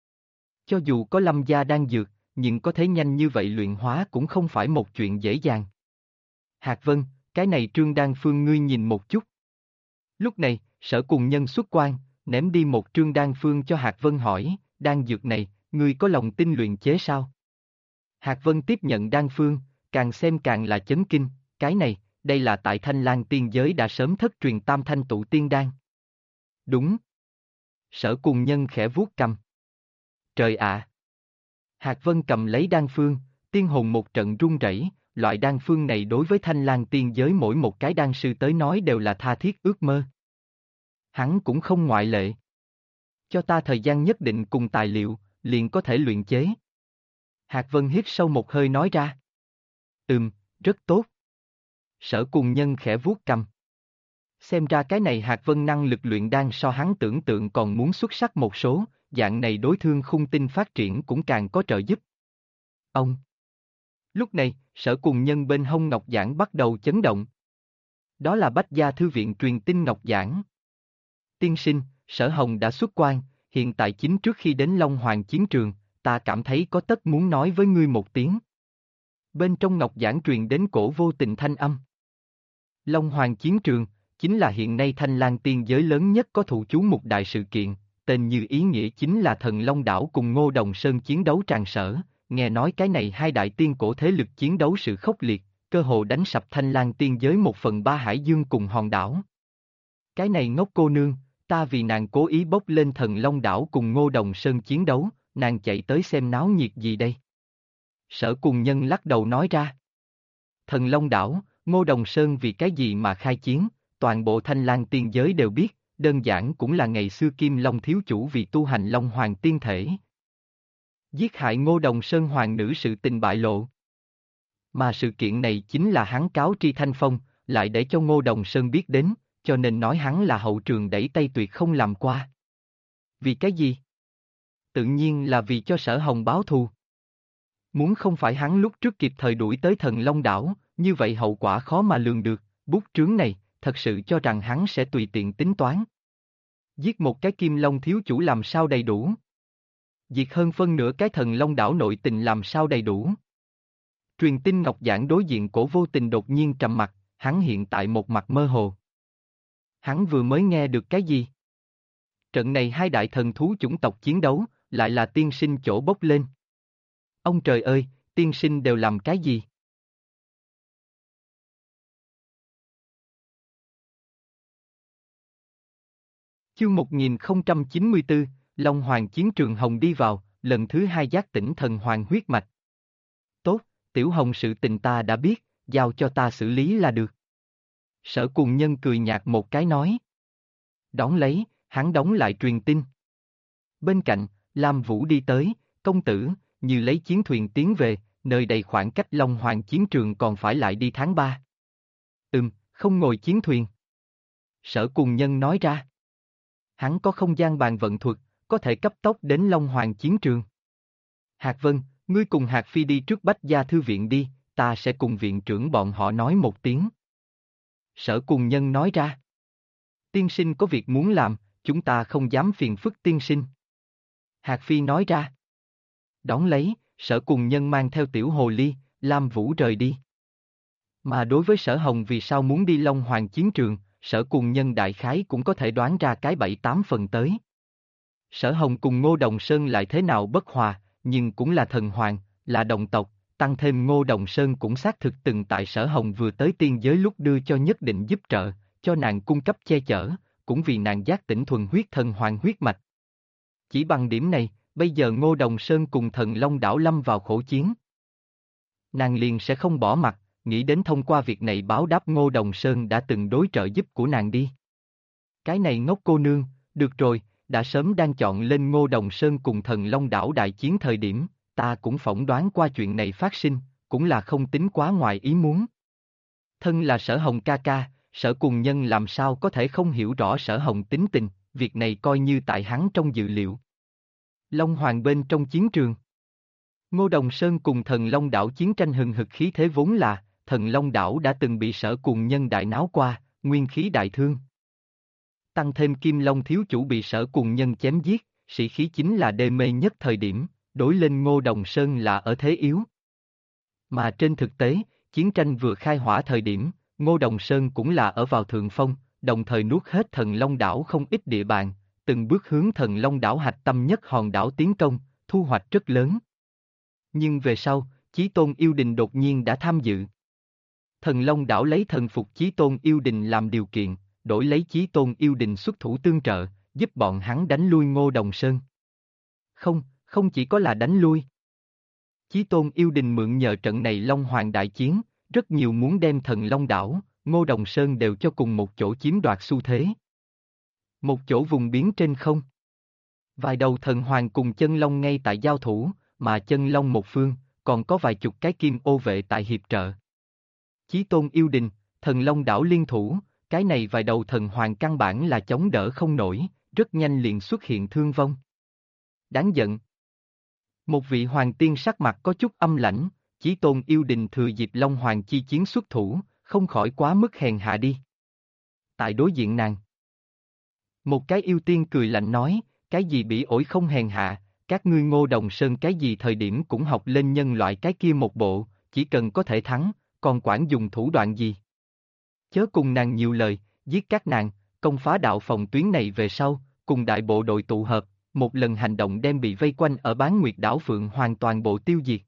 Speaker 1: Cho dù có Lâm gia đang dược, nhưng có thể nhanh như vậy luyện hóa cũng không phải một chuyện dễ dàng. Hạc Vân, cái này Trương Đan Phương ngươi nhìn một chút. Lúc này, Sở Cùng Nhân xuất quan, ném đi một Trương Đan Phương cho Hạc Vân hỏi, đan dược này, ngươi có lòng tin luyện chế sao? Hạc Vân tiếp nhận đan phương, càng xem càng là chấn kinh, cái này, đây là tại Thanh Lang tiên giới đã sớm thất truyền tam thanh tụ tiên đan. Đúng. Sở Cùng Nhân khẽ vuốt cầm. Trời ạ! Hạc Vân cầm lấy đan phương, tiên hồn một trận run rẩy, loại đan phương này đối với Thanh Lang tiên giới mỗi một cái đan sư tới nói đều là tha thiết ước mơ. Hắn cũng không ngoại lệ. Cho ta thời gian nhất định cùng tài liệu, liền có thể luyện chế. Hạc Vân hít sâu một hơi nói ra. Rất tốt. Sở Cùng Nhân khẽ vuốt cằm. Xem ra cái này Hạc Vân năng lực luyện đan so hắn tưởng tượng còn muốn xuất sắc một số, dạng này đối Thương Khung Tinh phát triển cũng càng có trợ giúp. Ông. Lúc này, Sở Cùng Nhân bên hông ngọc giản bắt đầu chấn động. Đó là Bách Gia Thư viện truyền tin ngọc giản. Tiên sinh, Sở Hồng đã xuất quan, hiện tại chính trước khi đến Long Hoàng chiến trường, ta cảm thấy có tất muốn nói với ngươi một tiếng. Bên trong ngọc giản truyền đến cổ vô tình thanh âm. Long Hoàng chiến trường, chính là hiện nay Thanh Lang tiên giới lớn nhất có thụ chú một đại sự kiện, tên như ý nghĩa chính là Thần Long Đảo cùng Ngô Đồng Sơn chiến đấu tràn sở, nghe nói cái này hai đại tiên cổ thế lực chiến đấu sự khốc liệt, cơ hồ đánh sập Thanh Lang tiên giới 1/3 hải dương cùng hòn đảo. Cái này ngốc cô nương, ta vì nàng cố ý bốc lên Thần Long Đảo cùng Ngô Đồng Sơn chiến đấu, nàng chạy tới xem náo nhiệt gì đây? Sở Cùng Nhân lắc đầu nói ra. Thần Long Đảo, Ngô Đồng Sơn vì cái gì mà khai chiến, toàn bộ Thanh Lang tiên giới đều biết, đơn giản cũng là ngày xưa Kim Long thiếu chủ vì tu hành Long Hoàng tiên thể. Giết hại Ngô Đồng Sơn hoàng nữ sự tình bại lộ. Mà sự kiện này chính là hắn cáo tri Thanh Phong, lại để cho Ngô Đồng Sơn biết đến, cho nên nói hắn là hậu trường đẩy tay tuyệt không làm qua. Vì cái gì? Tự nhiên là vì cho Sở Hồng báo thù. Muốn không phải hắn lúc trước kịp thời đuổi tới Thần Long Đảo, như vậy hậu quả khó mà lường được, bút trướng này, thật sự cho rằng hắn sẽ tùy tiện tính toán. Giết một cái Kim Long thiếu chủ làm sao đầy đủ? Diệt hơn phân nửa cái Thần Long Đảo nội tình làm sao đầy đủ? Truyền tin ngọc giản đối diện cổ vô tình đột nhiên trầm mặt, hắn hiện tại một mặt mơ hồ. Hắn vừa mới nghe được cái gì? Trận này hai đại thần thú chủng tộc chiến đấu, lại là tiên sinh chỗ bốc lên. Ông trời ơi, tiên sinh đều làm cái gì? Chương 1094, Long Hoàng chiến trường Hồng đi vào, lần thứ hai giác tỉnh thần hoàng huyết mạch. Tốt, Tiểu Hồng sự tình ta đã biết, giao cho ta xử lý là được. Sở Cùng Nhân cười nhạt một cái nói. Đón lấy, hắn đóng lại truyền tin. Bên cạnh, Lam Vũ đi tới, công tử, như lấy chiến thuyền tiến về, nơi đây khoảng cách Long Hoàng chiến trường còn phải lại đi tháng 3. Không ngồi chiến thuyền. Sở Cùng Nhân nói ra. Hắn có không gian bàn vận thuật, có thể cấp tốc đến Long Hoàng chiến trường. Hạc Vân, ngươi cùng Hạc Phi đi trước Bách Gia Thư viện đi, ta sẽ cùng viện trưởng bọn họ nói một tiếng. Sở Cùng Nhân nói ra. Tiên sinh có việc muốn làm, chúng ta không dám phiền phức tiên sinh. Hạc Phi nói ra. Đón lấy, Sở Cùng Nhân mang theo Tiểu Hồ Ly, Lam Vũ rời đi. Mà đối với Sở Hồng vì sao muốn đi Long Hoàng chiến trường, Sở Cùng Nhân đại khái cũng có thể đoán ra cái 7-8 phần tới. Sở Hồng cùng Ngô Đồng Sơn lại thế nào bất hòa, nhưng cũng là thần hoàng, là đồng tộc, tăng thêm Ngô Đồng Sơn cũng xác thực từng tại Sở Hồng vừa tới tiên giới lúc đưa cho nhất định giúp trợ, cho nàng cung cấp che chở, cũng vì nàng giác tỉnh thuần huyết thần hoàng huyết mạch. Chỉ bằng điểm này, bây giờ Ngô Đồng Sơn cùng Thần Long Đảo lâm vào khổ chiến. Nàng liền sẽ không bỏ mặt, nghĩ đến thông qua việc này báo đáp Ngô Đồng Sơn đã từng đối trợ giúp của nàng đi. Cái này ngốc cô nương, được rồi, đã sớm đang chọn lên Ngô Đồng Sơn cùng Thần Long Đảo đại chiến thời điểm, ta cũng phỏng đoán qua chuyện này phát sinh, cũng là không tính quá ngoài ý muốn. Thân là Sở Hồng ca ca, Sở Cùng Nhân làm sao có thể không hiểu rõ Sở Hồng tính tình, việc này coi như tại hắn trong dự liệu. Long Hoàng bên trong chiến trường. Ngô Đồng Sơn cùng Thần Long Đảo chiến tranh hừng hực khí thế vốn là, Thần Long Đảo đã từng bị Sở Cùng Nhân đại náo qua, nguyên khí đại thương. Tăng thêm Kim Long thiếu chủ bị Sở Cùng Nhân chém giết, sĩ khí chính là đê mê nhất thời điểm, đối lên Ngô Đồng Sơn là ở thế yếu. Mà trên thực tế, chiến tranh vừa khai hỏa thời điểm, Ngô Đồng Sơn cũng là ở vào thượng phong, đồng thời nuốt hết Thần Long Đảo không ít địa bàn, từng bước hướng Thần Long Đảo hạch tâm nhất hòn đảo tiến công, thu hoạch rất lớn. Nhưng về sau, Chí Tôn Yêu Đình đột nhiên đã tham dự. Thần Long Đảo lấy thần phục Chí Tôn Yêu Đình làm điều kiện, đổi lấy Chí Tôn Yêu Đình xuất thủ tương trợ, giúp bọn hắn đánh lui Ngô Đồng Sơn. Không chỉ có là đánh lui. Chí Tôn yêu đình mượn nhờ trận này Long Hoàng đại chiến, rất nhiều muốn đem Thần Long đảo, Ngô Đồng Sơn đều cho cùng một chỗ chiếm đoạt xu thế. Một chỗ vùng biến trên không. Vài đầu thần hoàng cùng chân long ngay tại giao thủ, mà chân long một phương, còn có vài chục cái kim ô vệ tại hiệp trợ. Chí Tôn yêu đình, Thần Long đảo liên thủ, cái này vài đầu thần hoàng căn bản là chống đỡ không nổi, rất nhanh liền xuất hiện thương vong. Đáng giận. Một vị hoàng tiên sắc mặt có chút âm lãnh, Chí Tôn yêu đình thừa dịp Long Hoàng chi chiến xuất thủ, không khỏi quá mức hèn hạ đi. Tại đối diện nàng, một cái yêu tiên cười lạnh nói, cái gì bỉ ổi không hèn hạ, các ngươi Ngô Đồng Sơn cái gì thời điểm cũng học lên nhân loại cái kia một bộ, chỉ cần có thể thắng, còn quản dùng thủ đoạn gì. Chớ cùng nàng nhiều lời, giết các nàng, công phá đạo phòng tuyến này về sau, cùng đại bộ đội tụ hợp, một lần hành động đem bị vây quanh ở Bán Nguyệt đảo Phượng hoàn toàn bộ tiêu diệt.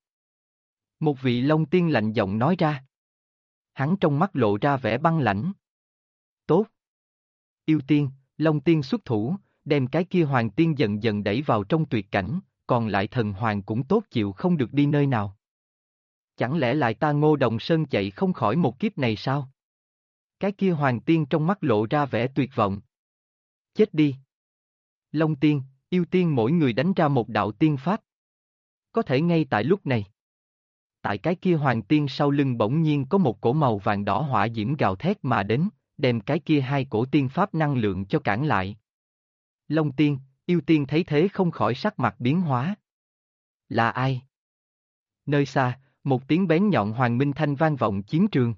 Speaker 1: Một vị Long Tiên lạnh giọng nói ra. Hắn trong mắt lộ ra vẻ băng lãnh. Tốt. Yêu Tiên, Long Tiên xuất thủ, đem cái kia Hoàng Tiên dần dần đẩy vào trong tuyệt cảnh, còn lại thần hoàng cũng tốt chịu không được đi nơi nào. Chẳng lẽ lại ta Ngô Đồng Sơn chạy không khỏi một kiếp này sao? Cái kia Hoàng Tiên trong mắt lộ ra vẻ tuyệt vọng. Chết đi. Long Tiên, Yêu Tiên mỗi người đánh ra một đạo tiên pháp. Có thể ngay tại lúc này. Tại cái kia Hoàng Tiên sau lưng bỗng nhiên có một cổ màu vàng đỏ hỏa diễm gào thét mà đến, đem cái kia hai cổ tiên pháp năng lượng cho cản lại. Long Tiên, Yêu Tiên thấy thế không khỏi sắc mặt biến hóa. Là ai? Nơi xa, một tiếng bén nhọn hoàng minh thanh vang vọng chiến trường.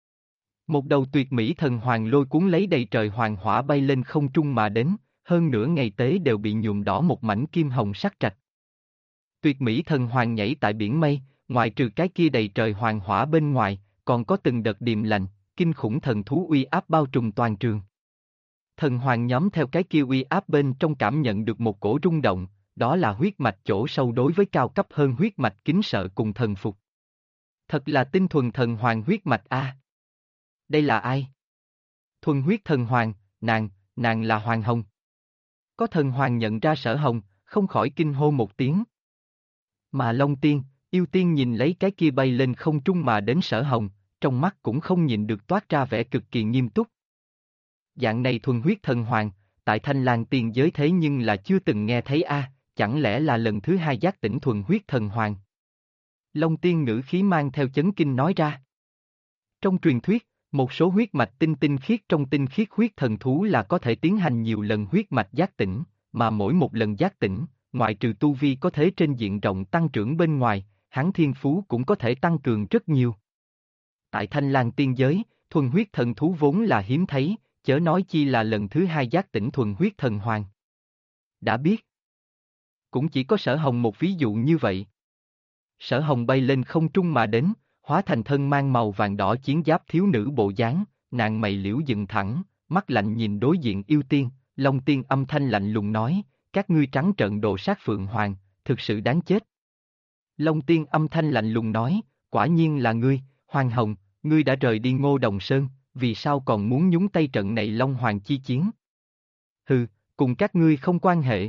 Speaker 1: Một đầu tuyệt mỹ thần hoàng lôi cuốn lấy đầy trời hoàng hỏa bay lên không trung mà đến, hơn nửa ngày tế đều bị nhuộm đỏ một mảnh kim hồng sắc trạch. Tuyệt mỹ thần hoàng nhảy tại biển mây, ngoại trừ cái kia đầy trời hoàng hỏa bên ngoài, còn có từng đợt điềm lành, kinh khủng thần thú uy áp bao trùm toàn trường. Thần hoàng nhóm theo cái kia uy áp bên trong cảm nhận được một cổ rung động, đó là huyết mạch chỗ sâu đối với cao cấp hơn huyết mạch kính sợ cùng thần phục. Thật là tinh thuần thần hoàng huyết mạch a. Đây là ai? Thuần huyết thần hoàng, nàng là Hoàng Hồng. Có thần hoàng nhận ra Sở Hồng, không khỏi kinh hô một tiếng. Mà Long Tiên, Yêu Tiên nhìn lấy cái kia bay lên không trung mà đến Sở Hồng, trong mắt cũng không nhìn được toát ra vẻ cực kỳ nghiêm túc. Dạng này thuần huyết thần hoàng, tại Thanh Lang tiên giới thế nhưng là chưa từng nghe thấy a, chẳng lẽ là lần thứ hai giác tỉnh thuần huyết thần hoàng? Long Tiên ngữ khí mang theo chấn kinh nói ra. Trong truyền thuyết, một số huyết mạch tinh khiết trong tinh khiết huyết thần thú là có thể tiến hành nhiều lần huyết mạch giác tỉnh, mà mỗi một lần giác tỉnh, ngoại trừ tu vi có thể trên diện rộng tăng trưởng bên ngoài, hắn thiên phú cũng có thể tăng cường rất nhiều. Tại Thanh Lang tiên giới, thuần huyết thần thú vốn là hiếm thấy, chớ nói chi là lần thứ hai giác tỉnh thuần huyết thần hoàng. Đã biết. Cũng chỉ có Sở Hồng một ví dụ như vậy. Sở Hồng bay lên không trung mà đến, hóa thành thân mang màu vàng đỏ chiến giáp thiếu nữ bộ dáng, nàng mày liễu dựng thẳng, mắt lạnh nhìn đối diện Yêu Tiên, Long Tiên âm thanh lạnh lùng nói, các ngươi trắng trợn đồ sát Phượng Hoàng, thực sự đáng chết. Long Tiên âm thanh lạnh lùng nói, quả nhiên là ngươi, Hoàng Hồng, ngươi đã rời đi Ngô Đồng Sơn, vì sao còn muốn nhúng tay trận này Long Hoàng chi chiến? Hừ, cùng các ngươi không quan hệ.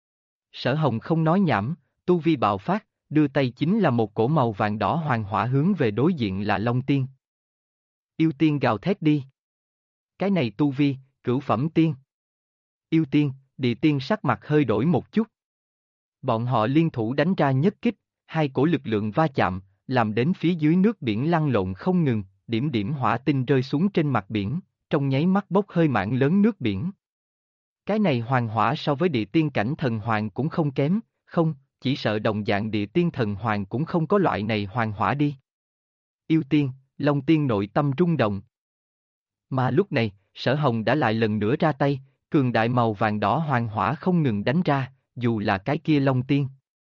Speaker 1: Sở Hồng không nói nhảm, tu vi bạo phát, đưa tay chính là một cổ màu vàng đỏ hoàng hỏa hướng về đối diện là Long Tiên. Yêu Tiên gào thét đi. Cái này tu vi, cửu phẩm tiên. Yêu Tiên, Địa Tiên sắc mặt hơi đổi một chút. Bọn họ liên thủ đánh ra nhất kích, hai cổ lực lượng va chạm, làm đến phía dưới nước biển lăn lộn không ngừng, điểm điểm hỏa tinh rơi xuống trên mặt biển, trong nháy mắt bốc hơi mảng lớn nước biển. Cái này hoàng hỏa so với địa tiên cảnh thần hoàng cũng không kém, không, chỉ sợ đồng dạng địa tiên thần hoàng cũng không có loại này hoàng hỏa đi. Yêu Tiên, Long Tiên nội tâm rung động. Mà lúc này, Sở Hồng đã lại lần nữa ra tay, cường đại màu vàng đỏ hoàng hỏa không ngừng đánh ra, dù là cái kia Long Tiên.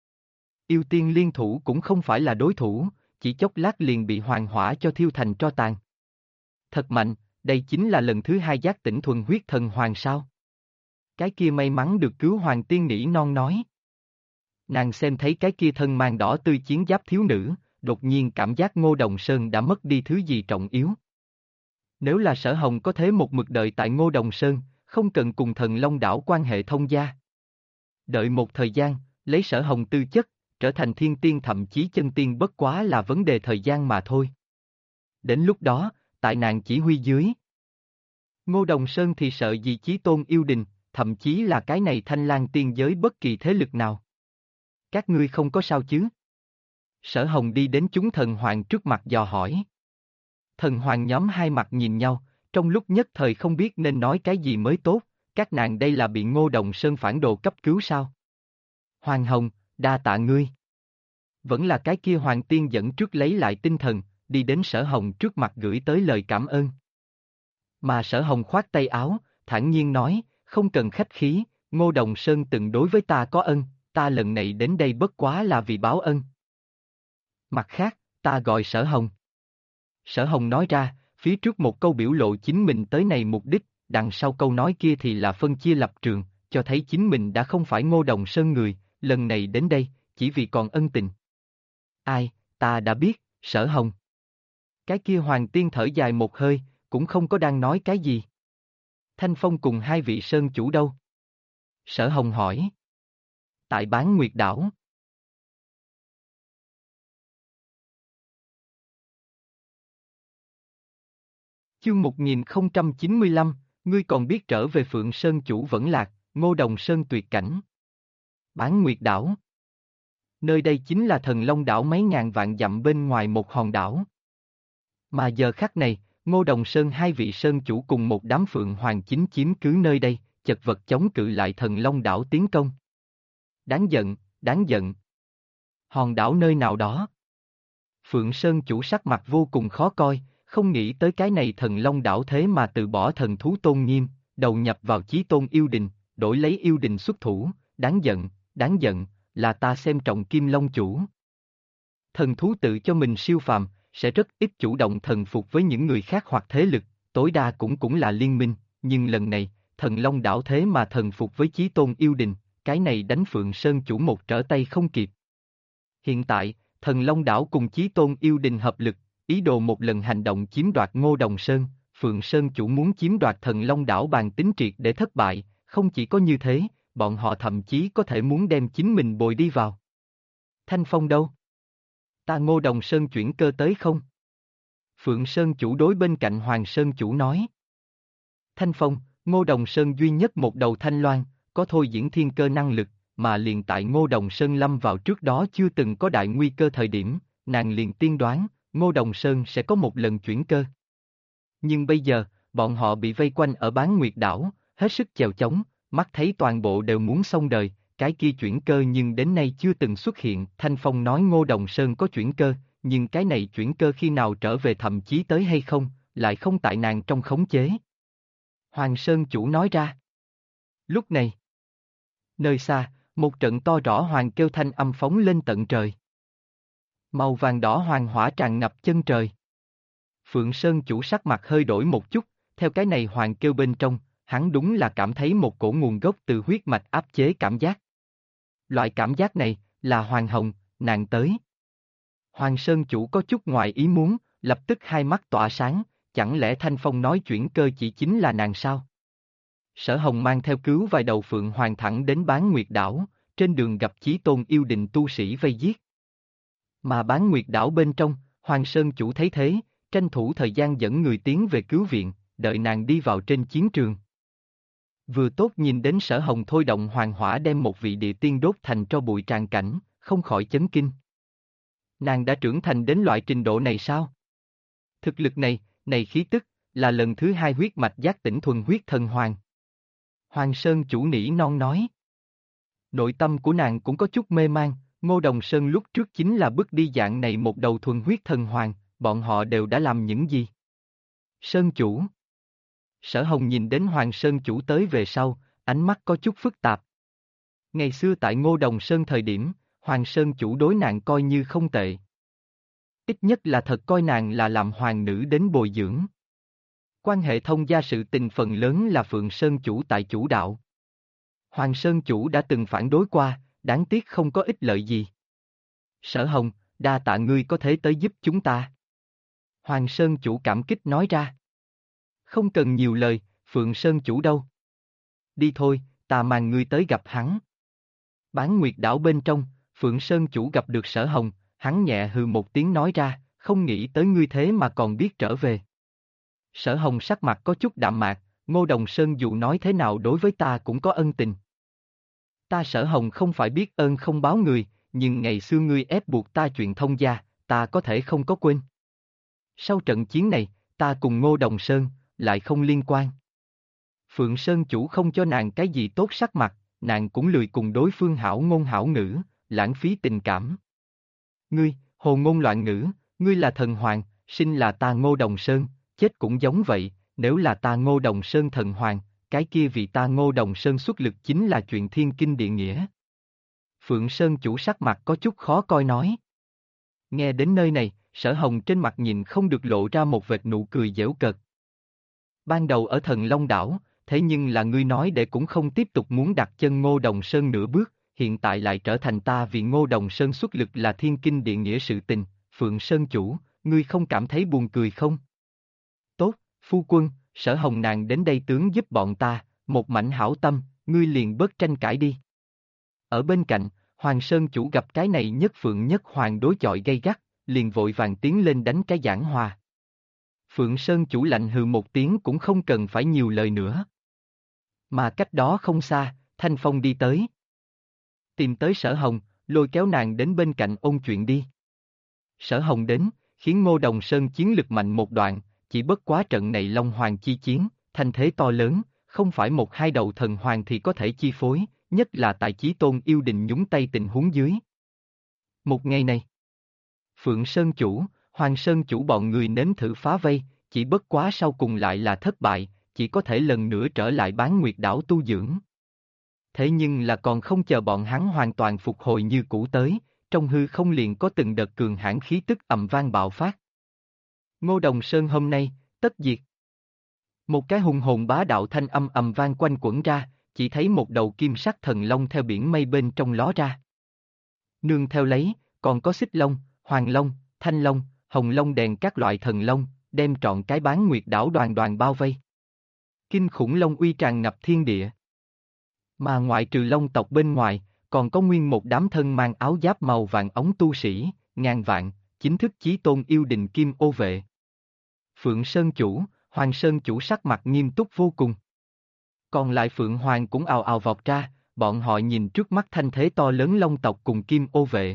Speaker 1: Yêu Tiên liên thủ cũng không phải là đối thủ, chỉ chốc lát liền bị hoàng hỏa cho thiêu thành tro tàn. Thật mạnh, đây chính là lần thứ hai giác tỉnh thuần huyết thần hoàng sao. Cái kia may mắn được cứu Hoàng Tiên nỉ non nói. Nàng xem thấy cái kia thân mang đỏ tươi chiến giáp thiếu nữ, đột nhiên cảm giác Ngô Đồng Sơn đã mất đi thứ gì trọng yếu. Nếu là Sở Hồng có thế một mực đợi tại Ngô Đồng Sơn, không cần cùng Thần Long đảo quan hệ thông gia. Đợi một thời gian, lấy Sở Hồng tư chất, trở thành thiên tiên thậm chí chân tiên bất quá là vấn đề thời gian mà thôi. Đến lúc đó, tại nàng chỉ huy dưới, Ngô Đồng Sơn thì sợ gì Chí Tôn yêu đình, thậm chí là cái này Thanh Lang tiên giới bất kỳ thế lực nào. Các ngươi không có sao chứ? Sở Hồng đi đến chúng thần hoàng trước mặt dò hỏi. Thần hoàng nhóm hai mặt nhìn nhau, trong lúc nhất thời không biết nên nói cái gì mới tốt, các nàng đây là bị Ngô Đồng Sơn phản đồ cấp cứu sao? Hoàng Hồng, đa tạ ngươi. Vẫn là cái kia Hoàng Tiên dẫn trước lấy lại tinh thần, đi đến Sở Hồng trước mặt gửi tới lời cảm ơn. Mà Sở Hồng khoát tay áo, thản nhiên nói, không cần khách khí, Ngô Đồng Sơn từng đối với ta có ân, ta lần này đến đây bất quá là vì báo ân. Mặt khác, ta gọi Sở Hồng. Sở Hồng nói ra, phía trước một câu biểu lộ chính mình tới này mục đích, đằng sau câu nói kia thì là phân chia lập trường, cho thấy chính mình đã không phải Ngô Đồng Sơn người, lần này đến đây, chỉ vì còn ân tình. Ai, ta đã biết, Sở Hồng. Cái kia Hoàng Tiên thở dài một hơi, cũng không có đang nói cái gì. Thanh Phong cùng hai vị sơn chủ đâu? Sở Hồng hỏi. Tại Bán Nguyệt Đảo. Chương 1095, ngươi còn biết trở về Phượng Sơn chủ vẫn lạc, Ngô Đồng Sơn tuyệt cảnh. Bán Nguyệt Đảo. Nơi đây chính là Thần Long Đảo mấy ngàn vạn dặm bên ngoài một hòn đảo. Mà giờ khắc này, Ngô Đồng Sơn hai vị sơn chủ cùng một đám Phượng Hoàng chính chiếm cứ nơi đây, chật vật chống cự lại Thần Long Đảo tiến công. Đáng giận, đáng giận. Hòn đảo nơi nào đó. Phượng Sơn chủ sắc mặt vô cùng khó coi, không nghĩ tới cái này Thần Long Đảo thế mà từ bỏ thần thú tôn nghiêm, đầu nhập vào Chí Tôn yêu đình, đổi lấy yêu đình xuất thủ, đáng giận, là ta xem trọng Kim Long chủ. Thần thú tự cho mình siêu phàm, sẽ rất ít chủ động thần phục với những người khác hoặc thế lực, tối đa cũng là liên minh, nhưng lần này, Thần Long Đảo thế mà thần phục với Chí Tôn yêu đình, cái này đánh Phượng Sơn chủ một trở tay không kịp. Hiện tại, Thần Long Đảo cùng Chí Tôn yêu đình hợp lực, ý đồ một lần hành động chiếm đoạt Ngô Đồng Sơn, Phượng Sơn chủ muốn chiếm đoạt Thần Long Đảo bàn tính triệt để thất bại, không chỉ có như thế, bọn họ thậm chí có thể muốn đem chính mình bồi đi vào. Thanh Phong đâu? Ta Ngô Đồng Sơn chuyển cơ tới không? Phượng Sơn chủ đối bên cạnh Hoàng Sơn chủ nói. Thanh Phong, Ngô Đồng Sơn duy nhất một đầu thanh loan, có thôi diễn thiên cơ năng lực, mà liền tại Ngô Đồng Sơn lâm vào trước đó chưa từng có đại nguy cơ thời điểm, nàng liền tiên đoán, Ngô Đồng Sơn sẽ có một lần chuyển cơ. Nhưng bây giờ, bọn họ bị vây quanh ở Bán Nguyệt Đảo, hết sức chèo chống, mắt thấy toàn bộ đều muốn xong đời, cái kia chuyển cơ nhưng đến nay chưa từng xuất hiện. Thanh Phong nói Ngô Đồng Sơn có chuyển cơ, nhưng cái này chuyển cơ khi nào trở về thậm chí tới hay không, lại không tại nàng trong khống chế. Hoàng Sơn chủ nói ra. Lúc này, nơi xa, một trận to rõ hoàng kêu thanh âm phóng lên tận trời. Màu vàng đỏ hoàng hỏa tràn ngập chân trời. Phượng Sơn chủ sắc mặt hơi đổi một chút, theo cái này hoàng kêu bên trong, hắn đúng là cảm thấy một cổ nguồn gốc từ huyết mạch áp chế cảm giác. Loại cảm giác này, là Hoàng Hồng, nàng tới. Hoàng Sơn chủ có chút ngoài ý muốn, lập tức hai mắt tỏa sáng, chẳng lẽ Thanh Phong nói chuyển cơ chỉ chính là nàng sao? Sở Hồng mang theo cứu vài đầu Phượng Hoàng thẳng đến Bán Nguyệt Đảo, trên đường gặp Chí Tôn yêu đình tu sĩ vây giết. Mà Bán Nguyệt Đảo bên trong, Hoàng Sơn chủ thấy thế, tranh thủ thời gian dẫn người tiến về cứu viện, đợi nàng đi vào trên chiến trường. Vừa tốt nhìn đến Sở Hồng thôi động hoàng hỏa đem một vị địa tiên đốt thành tro bụi tràn cảnh, không khỏi chấn kinh. Nàng đã trưởng thành đến loại trình độ này sao? Thực lực này khí tức, là lần thứ hai huyết mạch giác tỉnh thuần huyết thần hoàng. Hoàng Sơn chủ nỉ non nói. Nội tâm của nàng cũng có chút mê man, Ngô Đồng Sơn lúc trước chính là bước đi dạng này một đầu thuần huyết thần hoàng, bọn họ đều đã làm những gì? Sơn chủ. Sở Hồng nhìn đến Hoàng Sơn chủ tới về sau, ánh mắt có chút phức tạp. Ngày xưa tại Ngô Đồng Sơn thời điểm, Hoàng Sơn chủ đối nàng coi như không tệ. Ít nhất là thật coi nàng là làm hoàng nữ đến bồi dưỡng. Quan hệ thông gia sự tình phần lớn là Phượng Sơn chủ tại chủ đạo. Hoàng Sơn chủ đã từng phản đối qua, đáng tiếc không có ích lợi gì. Sở Hồng, đa tạ ngươi có thể tới giúp chúng ta. Hoàng Sơn chủ cảm kích nói ra. Không cần nhiều lời, Phượng Sơn chủ đâu? Đi thôi, ta mang ngươi tới gặp hắn. Bán Nguyệt Đảo bên trong, Phượng Sơn chủ gặp được Sở Hồng, hắn nhẹ hừ một tiếng nói ra, không nghĩ tới ngươi thế mà còn biết trở về. Sở Hồng sắc mặt có chút đạm mạc, Ngô Đồng Sơn dù nói thế nào đối với ta cũng có ân tình. Ta Sở Hồng không phải biết ơn không báo người, nhưng ngày xưa ngươi ép buộc ta chuyện thông gia, ta có thể không có quên. Sau trận chiến này, ta cùng Ngô Đồng Sơn, lại không liên quan. Phượng Sơn chủ không cho nàng cái gì tốt sắc mặt, nàng cũng lười cùng đối phương hảo ngôn hảo ngữ, lãng phí tình cảm. Ngươi, hồ ngôn loạn ngữ, ngươi là thần hoàng, sinh là ta Ngô Đồng Sơn, chết cũng giống vậy, nếu là ta Ngô Đồng Sơn thần hoàng, cái kia vì ta Ngô Đồng Sơn xuất lực chính là chuyện thiên kinh địa nghĩa. Phượng Sơn chủ sắc mặt có chút khó coi nói. Nghe đến nơi này, Sở Hồng trên mặt nhìn không được lộ ra một vệt nụ cười giễu cợt. Ban đầu ở Thần Long Đảo, thế nhưng là ngươi nói để cũng không tiếp tục muốn đặt chân Ngô Đồng Sơn nửa bước, hiện tại lại trở thành ta vì Ngô Đồng Sơn xuất lực là thiên kinh địa nghĩa sự tình, Phượng Sơn chủ, ngươi không cảm thấy buồn cười không? Tốt, phu quân, Sở Hồng nàng đến đây tướng giúp bọn ta, một mảnh hảo tâm, ngươi liền bớt tranh cãi đi. Ở bên cạnh, Hoàng Sơn chủ gặp cái này nhất Phượng nhất Hoàng đối chọi gay gắt, liền vội vàng tiến lên đánh cái giảng hòa. Phượng Sơn chủ lạnh hừ một tiếng cũng không cần phải nhiều lời nữa. Mà cách đó không xa, Thanh Phong đi tới. Tìm tới Sở Hồng, lôi kéo nàng đến bên cạnh ôn chuyện đi. Sở Hồng đến, khiến Ngô Đồng Sơn chiến lực mạnh một đoạn, chỉ bất quá trận này Long Hoàng chi chiến, thanh thế to lớn, không phải một hai đầu thần hoàng thì có thể chi phối, nhất là tại Chí Tôn yêu đình nhúng tay tình huống dưới. Một ngày này, Phượng Sơn chủ, Hoàng Sơn chủ bọn người nếm thử phá vây, chỉ bất quá sau cùng lại là thất bại, chỉ có thể lần nữa trở lại Bán Nguyệt đảo tu dưỡng. Thế nhưng là còn không chờ bọn hắn hoàn toàn phục hồi như cũ tới, trong hư không liền có từng đợt cường hãn khí tức ầm vang bạo phát. Ngô Đồng Sơn hôm nay, tất diệt. Một cái hùng hồn bá đạo thanh âm ầm vang quanh quẩn ra, chỉ thấy một đầu kim sắc thần long theo biển mây bên trong ló ra. Nương theo lấy, còn có xích long, hoàng long, thanh long, hồng long đèn các loại thần long, đem trọn cái Bán Nguyệt đảo đoàn đoàn bao vây. Kinh khủng long uy tràn ngập thiên địa. Mà ngoại trừ long tộc bên ngoài, còn có nguyên một đám thân mang áo giáp màu vàng ống tu sĩ, ngàn vạn, chính thức Chí Tôn yêu đình kim ô vệ. Phượng Sơn chủ, Hoàng Sơn chủ sắc mặt nghiêm túc vô cùng. Còn lại Phượng Hoàng cũng ào ào vọt ra, bọn họ nhìn trước mắt thanh thế to lớn long tộc cùng kim ô vệ.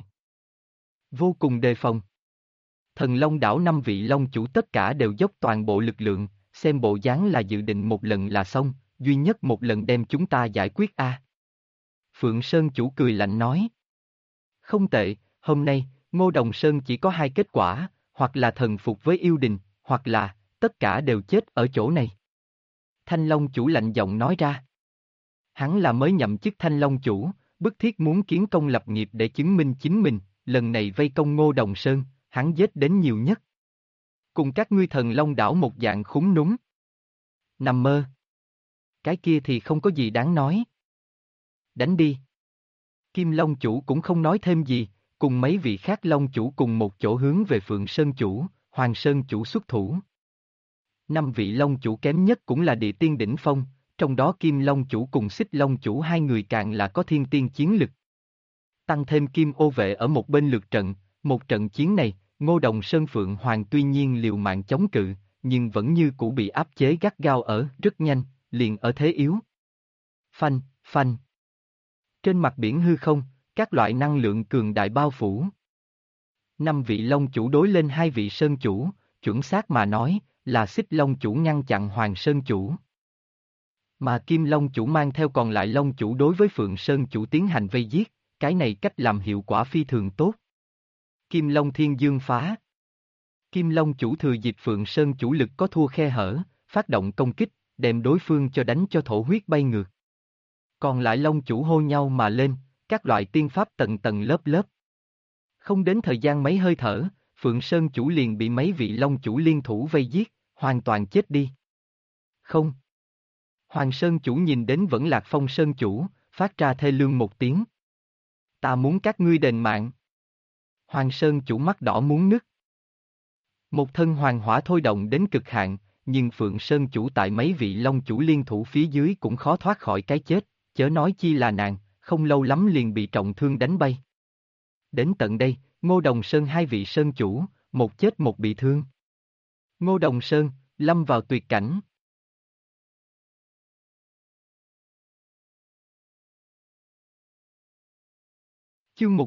Speaker 1: Vô cùng đề phòng. Thần Long đảo 5 vị long chủ tất cả đều dốc toàn bộ lực lượng, xem bộ dáng là dự định một lần là xong, duy nhất một lần đem chúng ta giải quyết a. Phượng Sơn chủ cười lạnh nói. Không tệ, hôm nay, Ngô Đồng Sơn chỉ có hai kết quả, hoặc là thần phục với yêu đình, hoặc là, tất cả đều chết ở chỗ này. Thanh Long chủ lạnh giọng nói ra. Hắn là mới nhậm chức Thanh Long chủ, bức thiết muốn kiến công lập nghiệp để chứng minh chính mình, lần này vây công Ngô Đồng Sơn, hắn giết đến nhiều nhất. Cùng các ngươi Thần Long đảo một dạng khúng núm. Nằm mơ. Cái kia thì không có gì đáng nói. Đánh đi. Kim Long chủ cũng không nói thêm gì, cùng mấy vị khác Long chủ cùng một chỗ hướng về Phượng Sơn chủ, Hoàng Sơn chủ xuất thủ. 5 vị Long chủ kém nhất cũng là địa tiên đỉnh phong, trong đó Kim Long chủ cùng Xích Long chủ hai người càng là có thiên tiên chiến lực. Tăng thêm Kim ô vệ ở một bên lượt trận, một trận chiến này, Ngô Đồng Sơn Phượng Hoàng tuy nhiên liều mạng chống cự, nhưng vẫn như cũ bị áp chế gắt gao ở rất nhanh, liền ở thế yếu. Phanh, phanh. Trên mặt biển hư không, các loại năng lượng cường đại bao phủ. 5 vị Long chủ đối lên 2 vị Sơn chủ, chuẩn xác mà nói, là Xích Long chủ ngăn chặn Hoàng Sơn chủ. Mà Kim Long chủ mang theo còn lại Long chủ đối với Phượng Sơn chủ tiến hành vây giết, cái này cách làm hiệu quả phi thường tốt. Kim Long Thiên Dương phá. Kim Long chủ thừa dịp Phượng Sơn chủ lực có thua khe hở, phát động công kích, đem đối phương cho đánh cho thổ huyết bay ngược. Còn lại Long chủ hô nhau mà lên, các loại tiên pháp tầng tầng lớp lớp. Không đến thời gian mấy hơi thở, Phượng Sơn chủ liền bị mấy vị Long chủ liên thủ vây giết, hoàn toàn chết đi. Không. Hoàng Sơn chủ nhìn đến vẫn Lạc Phong Sơn chủ, phát ra thê lương một tiếng. Ta muốn các ngươi đền mạng. Hoàng Sơn chủ mắt đỏ muốn nứt. Một thân hoàng hỏa thôi động đến cực hạn, nhưng Phượng Sơn chủ tại mấy vị Long chủ liên thủ phía dưới cũng khó thoát khỏi cái chết, chớ nói chi là nàng, không lâu lắm liền bị trọng thương đánh bay. Đến tận đây, Ngô Đồng Sơn hai vị sơn chủ, một chết một bị thương. Ngô Đồng Sơn, lâm vào tuyệt cảnh. Chương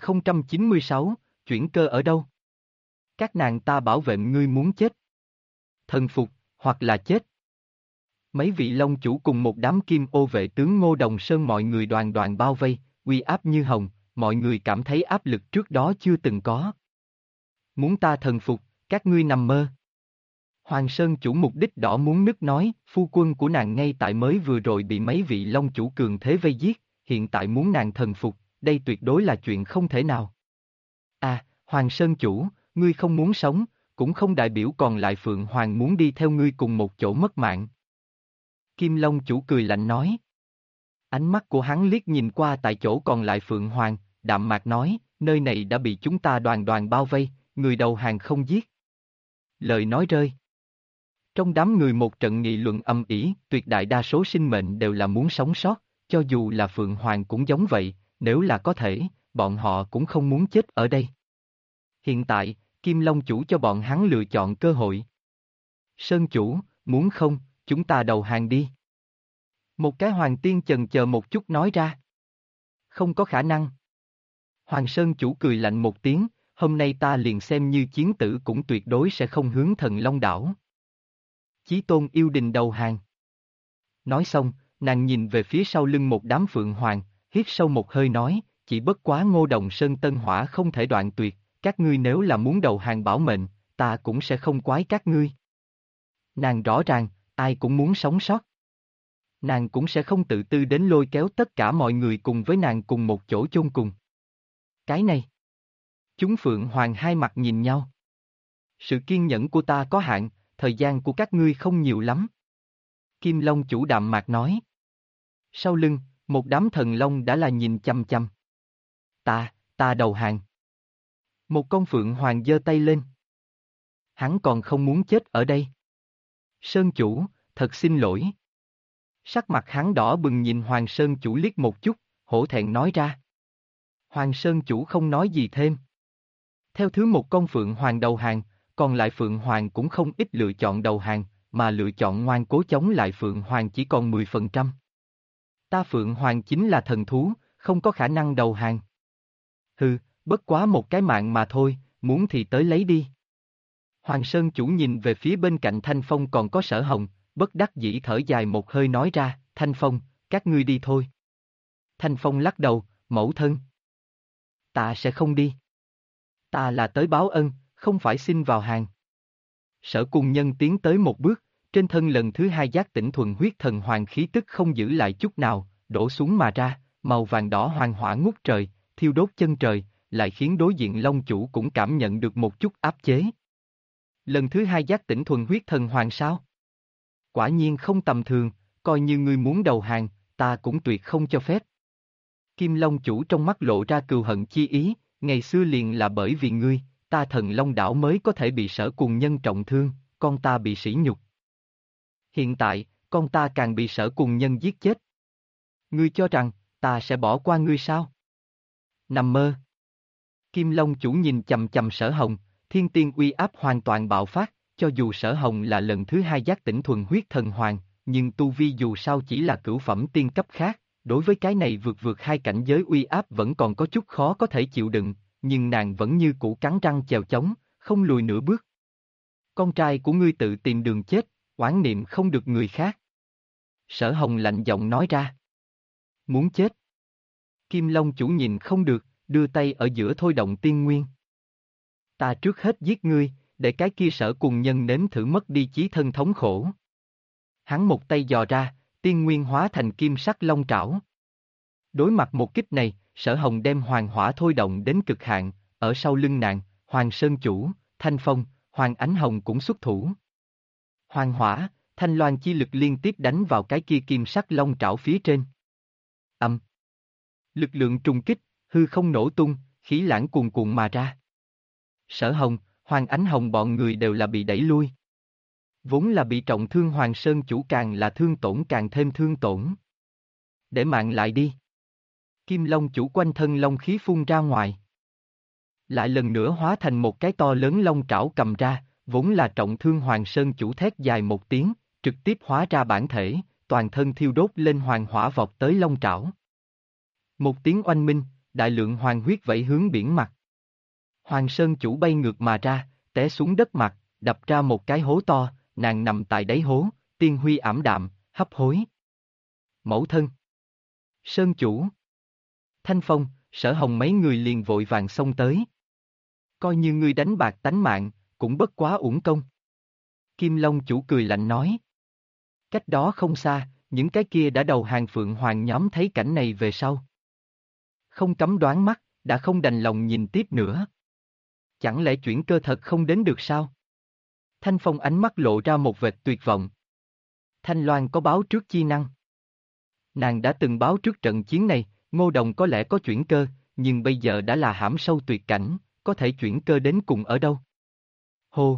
Speaker 1: 1096, chuyển cơ ở đâu? Các nàng ta bảo vệ ngươi muốn chết. Thần phục, hoặc là chết. Mấy vị long chủ cùng một đám kim ô vệ tướng Ngô Đồng Sơn mọi người đoàn đoàn bao vây, uy áp như hồng, mọi người cảm thấy áp lực trước đó chưa từng có. Muốn ta thần phục, các ngươi nằm mơ. Hoàng Sơn chủ mục đích đỏ muốn nứt nói, phu quân của nàng ngay tại mới vừa rồi bị mấy vị long chủ cường thế vây giết, hiện tại muốn nàng thần phục, đây tuyệt đối là chuyện không thể nào. À, Hoàng Sơn chủ, ngươi không muốn sống, cũng không đại biểu còn lại Phượng Hoàng muốn đi theo ngươi cùng một chỗ mất mạng. Kim Long chủ cười lạnh nói. Ánh mắt của hắn liếc nhìn qua tại chỗ còn lại Phượng Hoàng, đạm mạc nói, nơi này đã bị chúng ta đoàn đoàn bao vây, người đầu hàng không giết. Lời nói rơi. Trong đám người một trận nghị luận âm ỉ, tuyệt đại đa số sinh mệnh đều là muốn sống sót, cho dù là Phượng Hoàng cũng giống vậy, nếu là có thể, bọn họ cũng không muốn chết ở đây. Hiện tại, Kim Long chủ cho bọn hắn lựa chọn cơ hội. Sơn chủ, muốn không, chúng ta đầu hàng đi. Một cái hoàng tiên chần chờ một chút nói ra. Không có khả năng. Hoàng Sơn chủ cười lạnh một tiếng, hôm nay ta liền xem như chiến tử cũng tuyệt đối sẽ không hướng Thần Long đảo. Chí tôn yêu đình đầu hàng. Nói xong, nàng nhìn về phía sau lưng một đám Phượng Hoàng, hít sâu một hơi nói, chỉ bất quá Ngô Đồng Sơn tân hỏa không thể đoạn tuyệt, các ngươi nếu là muốn đầu hàng bảo mệnh, ta cũng sẽ không quái các ngươi. Nàng rõ ràng, ai cũng muốn sống sót. Nàng cũng sẽ không tự tư đến lôi kéo tất cả mọi người cùng với nàng cùng một chỗ chôn cùng. Cái này. Chúng Phượng Hoàng hai mặt nhìn nhau. Sự kiên nhẫn của ta có hạn, thời gian của các ngươi không nhiều lắm. Kim Long chủ đạm mạc nói. Sau lưng, một đám thần long đã là nhìn chăm chăm. Ta đầu hàng. Một con Phượng Hoàng giơ tay lên. Hắn còn không muốn chết ở đây. Sơn chủ, thật xin lỗi. Sắc mặt hắn đỏ bừng nhìn Hoàng Sơn chủ liếc một chút, hổ thẹn nói ra. Hoàng Sơn chủ không nói gì thêm. Theo thứ một con Phượng Hoàng đầu hàng, còn lại Phượng Hoàng cũng không ít lựa chọn đầu hàng, mà lựa chọn ngoan cố chống lại Phượng Hoàng chỉ còn 10%. Ta Phượng Hoàng chính là thần thú, không có khả năng đầu hàng. Hừ, bất quá một cái mạng mà thôi, muốn thì tới lấy đi. Hoàng Sơn chủ nhìn về phía bên cạnh Thanh Phong còn có Sở Hồng, bất đắc dĩ thở dài một hơi nói ra, Thanh Phong, các ngươi đi thôi. Thanh Phong lắc đầu, mẫu thân. Ta sẽ không đi. Ta là tới báo ân, không phải xin vào hàng. Sở Cung Nhân tiến tới một bước, trên thân lần thứ hai giác tỉnh thuần huyết thần hoàng khí tức không giữ lại chút nào, đổ xuống mà ra, màu vàng đỏ hoàng hỏa ngút trời, thiêu đốt chân trời, lại khiến đối diện Long chủ cũng cảm nhận được một chút áp chế. Lần thứ hai giác tỉnh thuần huyết thần hoàng sao? Quả nhiên không tầm thường, coi như ngươi muốn đầu hàng, ta cũng tuyệt không cho phép. Kim Long chủ trong mắt lộ ra cừu hận chi ý, ngày xưa liền là bởi vì ngươi, ta Thần Long đảo mới có thể bị Sở Cùng Nhân trọng thương, con ta bị sỉ nhục. Hiện tại, con ta càng bị Sở Cùng Nhân giết chết. Ngươi cho rằng, ta sẽ bỏ qua ngươi sao? Nằm mơ. Kim Long chủ nhìn chầm chầm Sở Hồng, thiên tiên uy áp hoàn toàn bạo phát, cho dù Sở Hồng là lần thứ hai giác tỉnh thuần huyết thần hoàng, nhưng tu vi dù sao chỉ là cửu phẩm tiên cấp khác, đối với cái này vượt hai cảnh giới uy áp vẫn còn có chút khó có thể chịu đựng, nhưng nàng vẫn như cũ cắn răng chèo chống, không lùi nửa bước. Con trai của ngươi tự tìm đường chết, oán niệm không được người khác. Sở Hồng lạnh giọng nói ra. Muốn chết. Kim Long chủ nhìn không được, đưa tay ở giữa thôi động tiên nguyên. Ta trước hết giết ngươi, để cái kia Sở Cùng Nhân nếm thử mất đi chí thân thống khổ. Hắn một tay dò ra, tiên nguyên hóa thành kim sắc long trảo. Đối mặt một kích này, Sở Hồng đem hoàng hỏa thôi động đến cực hạn, ở sau lưng nàng, Hoàng Sơn chủ, Thanh Phong, Hoàng Ánh Hồng cũng xuất thủ. Hoàng hỏa, thanh loan chi lực liên tiếp đánh vào cái kia kim sắc long trảo phía trên. Âm. Lực lượng trùng kích, hư không nổ tung, khí lãng cuồn cuộn mà ra. Sở Hồng, Hoàng Ánh Hồng bọn người đều là bị đẩy lui. Vốn là bị trọng thương Hoàng Sơn chủ càng là thương tổn càng thêm thương tổn. Để mạng lại đi. Kim Long chủ quanh thân long khí phun ra ngoài. lại lần nữa hóa thành một cái to lớn long trảo cầm ra, vốn là trọng thương Hoàng Sơn chủ thét dài một tiếng, trực tiếp hóa ra bản thể, toàn thân thiêu đốt lên hoàng hỏa vọt tới long trảo. Một tiếng oanh minh, đại lượng hoàng huyết vẩy hướng biển mặt. Hoàng Sơn chủ bay ngược mà ra, té xuống đất mặt, đập ra một cái hố to, nàng nằm tại đáy hố, tiên huy ảm đạm, hấp hối. Mẫu thân. Sơn chủ. Thanh Phong, Sở Hồng mấy người liền vội vàng xông tới. Coi như ngươi đánh bạc tánh mạng, cũng bất quá uổng công. Kim Long chủ cười lạnh nói. Cách đó không xa, những cái kia đã đầu hàng Phượng Hoàng nhóm thấy cảnh này về sau. Không cấm đoán mắt, đã không đành lòng nhìn tiếp nữa. Chẳng lẽ chuyển cơ thật không đến được sao? Thanh Phong ánh mắt lộ ra một vệt tuyệt vọng. Thanh Loan có báo trước chi năng. Nàng đã từng báo trước trận chiến này, Ngô Đồng có lẽ có chuyển cơ, nhưng bây giờ đã là hãm sâu tuyệt cảnh, có thể chuyển cơ đến cùng ở đâu? Hô!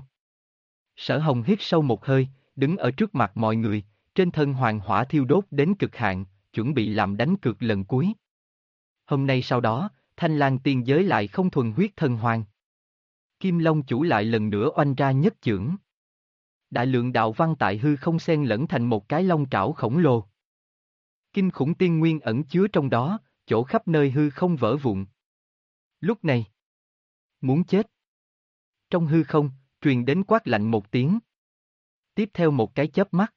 Speaker 1: Sở Hồng hít sâu một hơi, đứng ở trước mặt mọi người, trên thân hoàng hỏa thiêu đốt đến cực hạn, chuẩn bị làm đánh cược lần cuối. Hôm nay sau đó, Thanh Lang tiên giới lại không thuần huyết thần hoàng. Kim Long chủ lại lần nữa oanh ra nhất chưởng. Đại lượng đạo văn tại hư không xen lẫn thành một cái long trảo khổng lồ. Kinh khủng tiên nguyên ẩn chứa trong đó, chỗ khắp nơi hư không vỡ vụn. Lúc này, muốn chết. Trong hư không, truyền đến quát lạnh một tiếng. Tiếp theo một cái chớp mắt.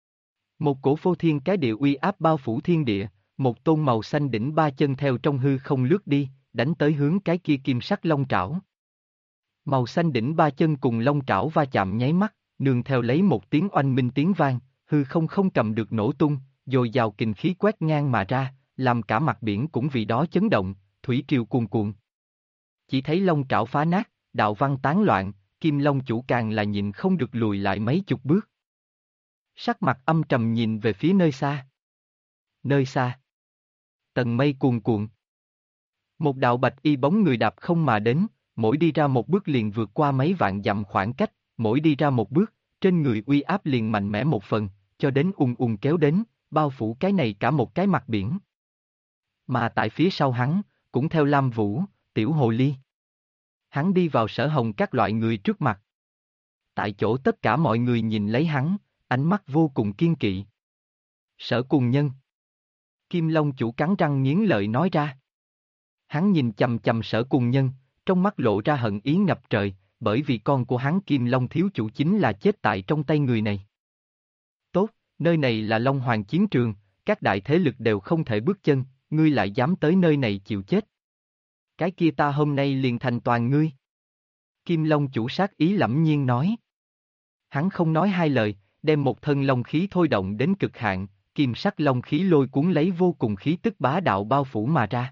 Speaker 1: Một cổ phô thiên cái địa uy áp bao phủ thiên địa, một tôn màu xanh đỉnh ba chân theo trong hư không lướt đi, đánh tới hướng cái kia kim sắc long trảo. Màu xanh đỉnh ba chân cùng long trảo va chạm nháy mắt, nương theo lấy một tiếng oanh minh tiếng vang, hư không không cầm được nổ tung, dồi dào kình khí quét ngang mà ra, làm cả mặt biển cũng vì đó chấn động, thủy triều cuồn cuộn. Chỉ thấy long trảo phá nát, đạo văn tán loạn, Kim Long chủ càng là nhìn không được lùi lại mấy chục bước. Sắc mặt âm trầm nhìn về phía nơi xa. Nơi xa. Tầng mây cuồn cuộn. Một đạo bạch y bóng người đạp không mà đến, mỗi đi ra một bước liền vượt qua mấy vạn dặm khoảng cách, mỗi đi ra một bước, trên người uy áp liền mạnh mẽ một phần, cho đến ùn ùn kéo đến, bao phủ cái này cả một cái mặt biển. Mà tại phía sau hắn, cũng theo Lam Vũ, Tiểu Hồ Ly. Hắn đi vào Sở Hồng các loại người trước mặt. Tại chỗ tất cả mọi người nhìn lấy hắn, ánh mắt vô cùng kiên kỵ. Sở Cùng Nhân. Kim Long chủ cắn răng nghiến lợi nói ra. Hắn nhìn chằm chằm Sở Cùng Nhân, trong mắt lộ ra hận ý ngập trời, bởi vì con của hắn Kim Long thiếu chủ chính là chết tại trong tay người này. Tốt, nơi này là Long Hoàng chiến trường, các đại thế lực đều không thể bước chân, ngươi lại dám tới nơi này chịu chết. Cái kia ta hôm nay liền thành toàn ngươi. Kim Long chủ sát ý lẫm nhiên nói. Hắn không nói hai lời, đem một thân long khí thôi động đến cực hạn, kim sắc long khí lôi cuốn lấy vô cùng khí tức bá đạo bao phủ mà ra.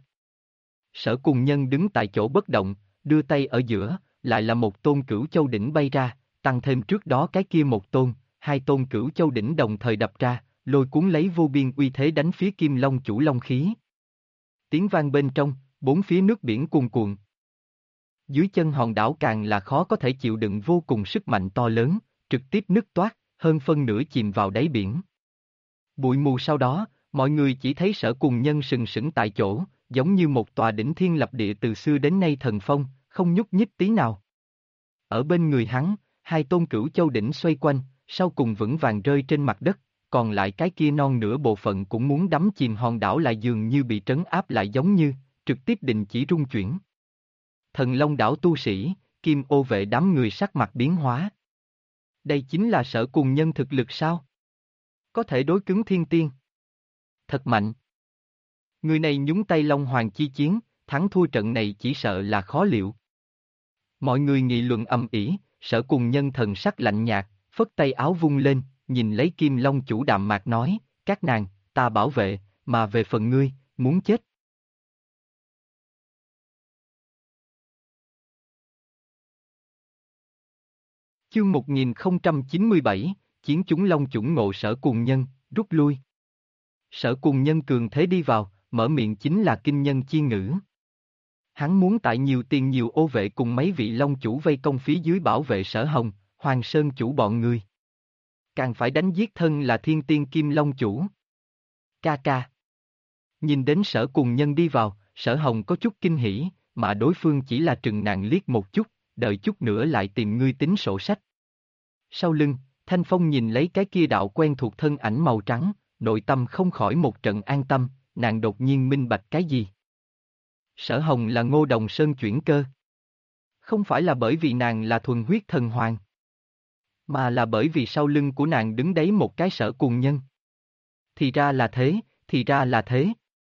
Speaker 1: Sở Cùng Nhân đứng tại chỗ bất động, đưa tay ở giữa, lại là một tôn Cửu Châu đỉnh bay ra, tăng thêm trước đó cái kia một tôn, hai tôn Cửu Châu đỉnh đồng thời đập ra, lôi cuốn lấy vô biên uy thế đánh phía Kim Long chủ long khí. Tiếng vang bên trong, bốn phía nước biển cuồn cuộn. Dưới chân hòn đảo càng là khó có thể chịu đựng vô cùng sức mạnh to lớn, trực tiếp nứt toát, hơn phân nửa chìm vào đáy biển. Bụi mù sau đó, mọi người chỉ thấy Sở Cùng Nhân sừng sững tại chỗ, giống như một tòa đỉnh thiên lập địa từ xưa đến nay thần phong, không nhúc nhích tí nào. Ở bên người hắn, hai tôn Cửu Châu đỉnh xoay quanh, sau cùng vững vàng rơi trên mặt đất, còn lại cái kia non nửa bộ phận cũng muốn đắm chìm hòn đảo lại dường như bị trấn áp lại giống như, trực tiếp đình chỉ rung chuyển. Thần Long đảo tu sĩ, Kim Ô vệ đám người sắc mặt biến hóa. Đây chính là Sở Cùng Nhân thực lực sao? Có thể đối cứng thiên tiên. Thật mạnh. Người này nhúng tay Long Hoàng chi chiến, thắng thua trận này chỉ sợ là khó liệu. Mọi người nghị luận ầm ĩ, Sở Cùng Nhân thần sắc lạnh nhạt, phất tay áo vung lên, nhìn lấy Kim Long chủ đạm mạc nói, các nàng, ta bảo vệ, mà về phần ngươi, muốn chết. Chương 1097, Chiến chúng Long chủng ngộ Sở Cùng Nhân, rút lui. Sở Cùng Nhân cường thế đi vào, mở miệng chính là kinh nhân chi ngữ. Hắn muốn tại nhiều tiền nhiều ô vệ cùng mấy vị Long chủ vây công phía dưới bảo vệ Sở Hồng, Hoàng Sơn chủ bọn người. Càng phải đánh giết thân là thiên tiên Kim Long chủ. Ca ca. Nhìn đến Sở Cùng Nhân đi vào, Sở Hồng có chút kinh hỉ, mà đối phương chỉ là trừng nàng liếc một chút, đợi chút nữa lại tìm ngươi tính sổ sách. Sau lưng, Thanh Phong nhìn lấy cái kia đạo quen thuộc thân ảnh màu trắng, nội tâm không khỏi một trận an tâm, nàng đột nhiên minh bạch cái gì. Sở Hồng là Ngô Đồng Sơn chuyển cơ. Không phải là bởi vì nàng là thuần huyết thần hoàng, mà là bởi vì sau lưng của nàng đứng đấy một cái Sở Cùng Nhân. Thì ra là thế, thì ra là thế.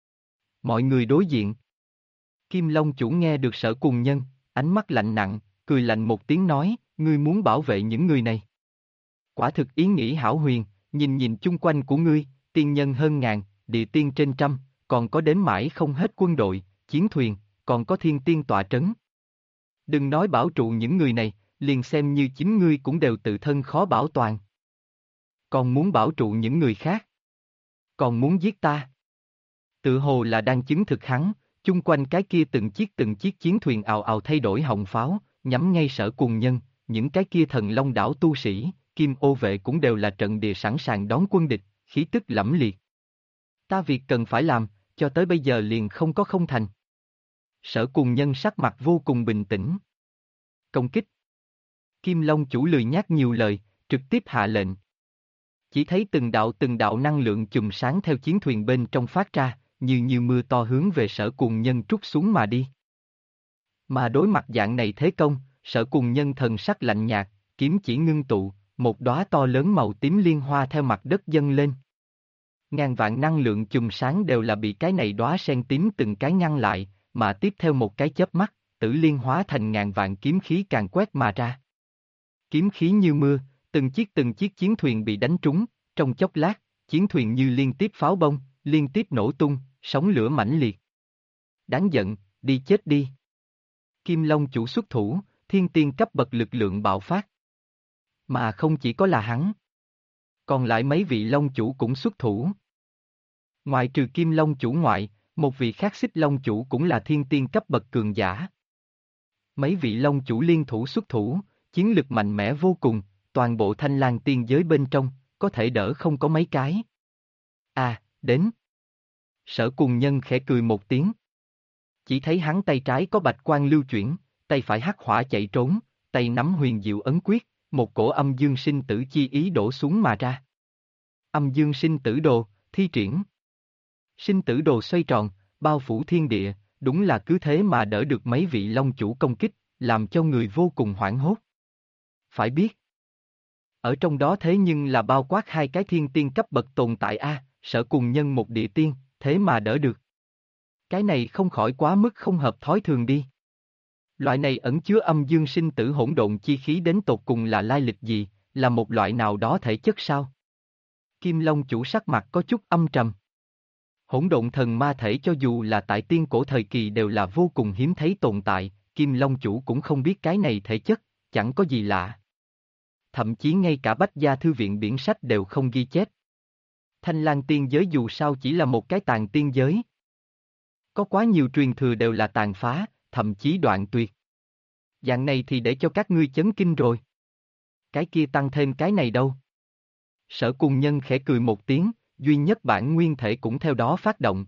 Speaker 1: Mọi người đối diện. Kim Long chủ nghe được Sở Cùng Nhân, ánh mắt lạnh nặng, cười lạnh một tiếng nói, ngươi muốn bảo vệ những người này. Quả thực ý nghĩ hão huyền, nhìn nhìn chung quanh của ngươi, tiên nhân hơn ngàn, địa tiên trên trăm, còn có đếm mãi không hết quân đội, chiến thuyền, còn có thiên tiên tọa trấn. Đừng nói bảo trụ những người này, liền xem như chính ngươi cũng đều tự thân khó bảo toàn. Còn muốn bảo trụ những người khác. Còn muốn giết ta. Tự hồ là đang chứng thực hắn, chung quanh cái kia từng chiếc chiến thuyền ào ào thay đổi hồng pháo, nhắm ngay Sở Cùng Nhân, những cái kia thần long đảo tu sĩ, kim ô vệ cũng đều là trận địa sẵn sàng đón quân địch, khí tức lẫm liệt. Ta việc cần phải làm, cho tới bây giờ liền không có không thành. Sở Cùng Nhân sắc mặt vô cùng bình tĩnh. Công kích. Kim Long chủ lười nhác nhiều lời, trực tiếp hạ lệnh. Chỉ thấy từng đạo năng lượng chùm sáng theo chiến thuyền bên trong phát ra, như mưa to hướng về Sở Cùng Nhân trút xuống mà đi. Mà đối mặt dạng này thế công, Sở Cùng Nhân thần sắc lạnh nhạt, kiếm chỉ ngưng tụ, một đóa to lớn màu tím liên hoa theo mặt đất dâng lên. Ngàn vạn năng lượng chùm sáng đều là bị cái này đóa sen tím từng cái ngăn lại, mà tiếp theo một cái chớp mắt, tử liên hóa thành ngàn vạn kiếm khí càn quét mà ra. Kiếm khí như mưa, từng chiếc chiến thuyền bị đánh trúng, trong chốc lát, chiến thuyền như liên tiếp pháo bông, liên tiếp nổ tung, sóng lửa mãnh liệt. Đáng giận, đi chết đi. Kim Long chủ xuất thủ, thiên tiên cấp bậc lực lượng bạo phát. Mà không chỉ có là hắn. Còn lại mấy vị Long chủ cũng xuất thủ. Ngoài trừ Kim Long chủ ngoại, một vị khác Xích Long chủ cũng là thiên tiên cấp bậc cường giả. Mấy vị Long chủ liên thủ xuất thủ, chiến lực mạnh mẽ vô cùng, toàn bộ Thanh Lang tiên giới bên trong, có thể đỡ không có mấy cái. À, đến. Sở Cùng Nhân khẽ cười một tiếng. Chỉ thấy hắn tay trái có bạch quang lưu chuyển, tay phải hắc hỏa chạy trốn, tay nắm huyền diệu ấn quyết, một cổ âm dương sinh tử chi ý đổ xuống mà ra. Âm dương sinh tử đồ, thi triển. Sinh tử đồ xoay tròn, bao phủ thiên địa, đúng là cứ thế mà đỡ được mấy vị Long chủ công kích, làm cho người vô cùng hoảng hốt. Phải biết, ở trong đó thế nhưng là bao quát hai cái thiên tiên cấp bậc tồn tại a, Sở Cùng Nhân một địa tiên, thế mà đỡ được. Cái này không khỏi quá mức không hợp thói thường đi. Loại này ẩn chứa âm dương sinh tử hỗn độn chi khí đến tột cùng là lai lịch gì, là một loại nào đó thể chất sao? Kim Long chủ sắc mặt có chút âm trầm. Hỗn độn thần ma thể cho dù là tại tiên cổ thời kỳ đều là vô cùng hiếm thấy tồn tại, Kim Long chủ cũng không biết cái này thể chất, chẳng có gì lạ. Thậm chí ngay cả Bách Gia Thư viện biển sách đều không ghi chép. Thanh Lang tiên giới dù sao chỉ là một cái tàn tiên giới. Có quá nhiều truyền thừa đều là tàn phá, thậm chí đoạn tuyệt. Dạng này thì để cho các ngươi chấn kinh rồi. Cái kia tăng thêm cái này đâu? Sở Cùng Nhân khẽ cười một tiếng, duy nhất bản nguyên thể cũng theo đó phát động.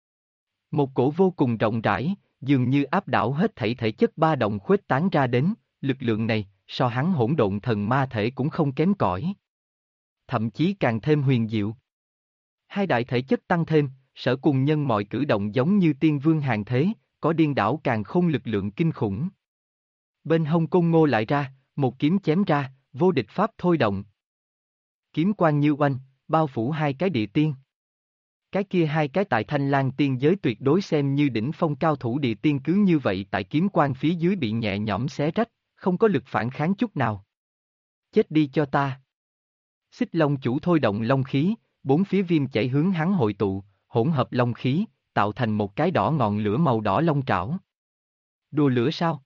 Speaker 1: Một cổ vô cùng rộng rãi, dường như áp đảo hết thảy thể chất ba động khuếch tán ra đến, lực lượng này, so hắn hỗn độn thần ma thể cũng không kém cỏi. Thậm chí càng thêm huyền diệu. Hai đại thể chất tăng thêm, Sở Cùng Nhân mọi cử động giống như tiên vương hàng thế, có điên đảo càng khôn lực lượng kinh khủng. Bên hông Côn Ngô lại ra, một kiếm chém ra, vô địch pháp thôi động. Kiếm quang như oanh, bao phủ hai cái địa tiên. Cái kia hai cái tại Thanh Lang tiên giới tuyệt đối xem như đỉnh phong cao thủ địa tiên cứ như vậy tại kiếm quang phía dưới bị nhẹ nhõm xé rách, không có lực phản kháng chút nào. Chết đi cho ta. Xích Long chủ thôi động long khí, bốn phía viêm chảy hướng hắn hội tụ, hỗn hợp long khí, tạo thành một cái đỏ ngọn lửa màu đỏ long trảo. Đùa lửa sao?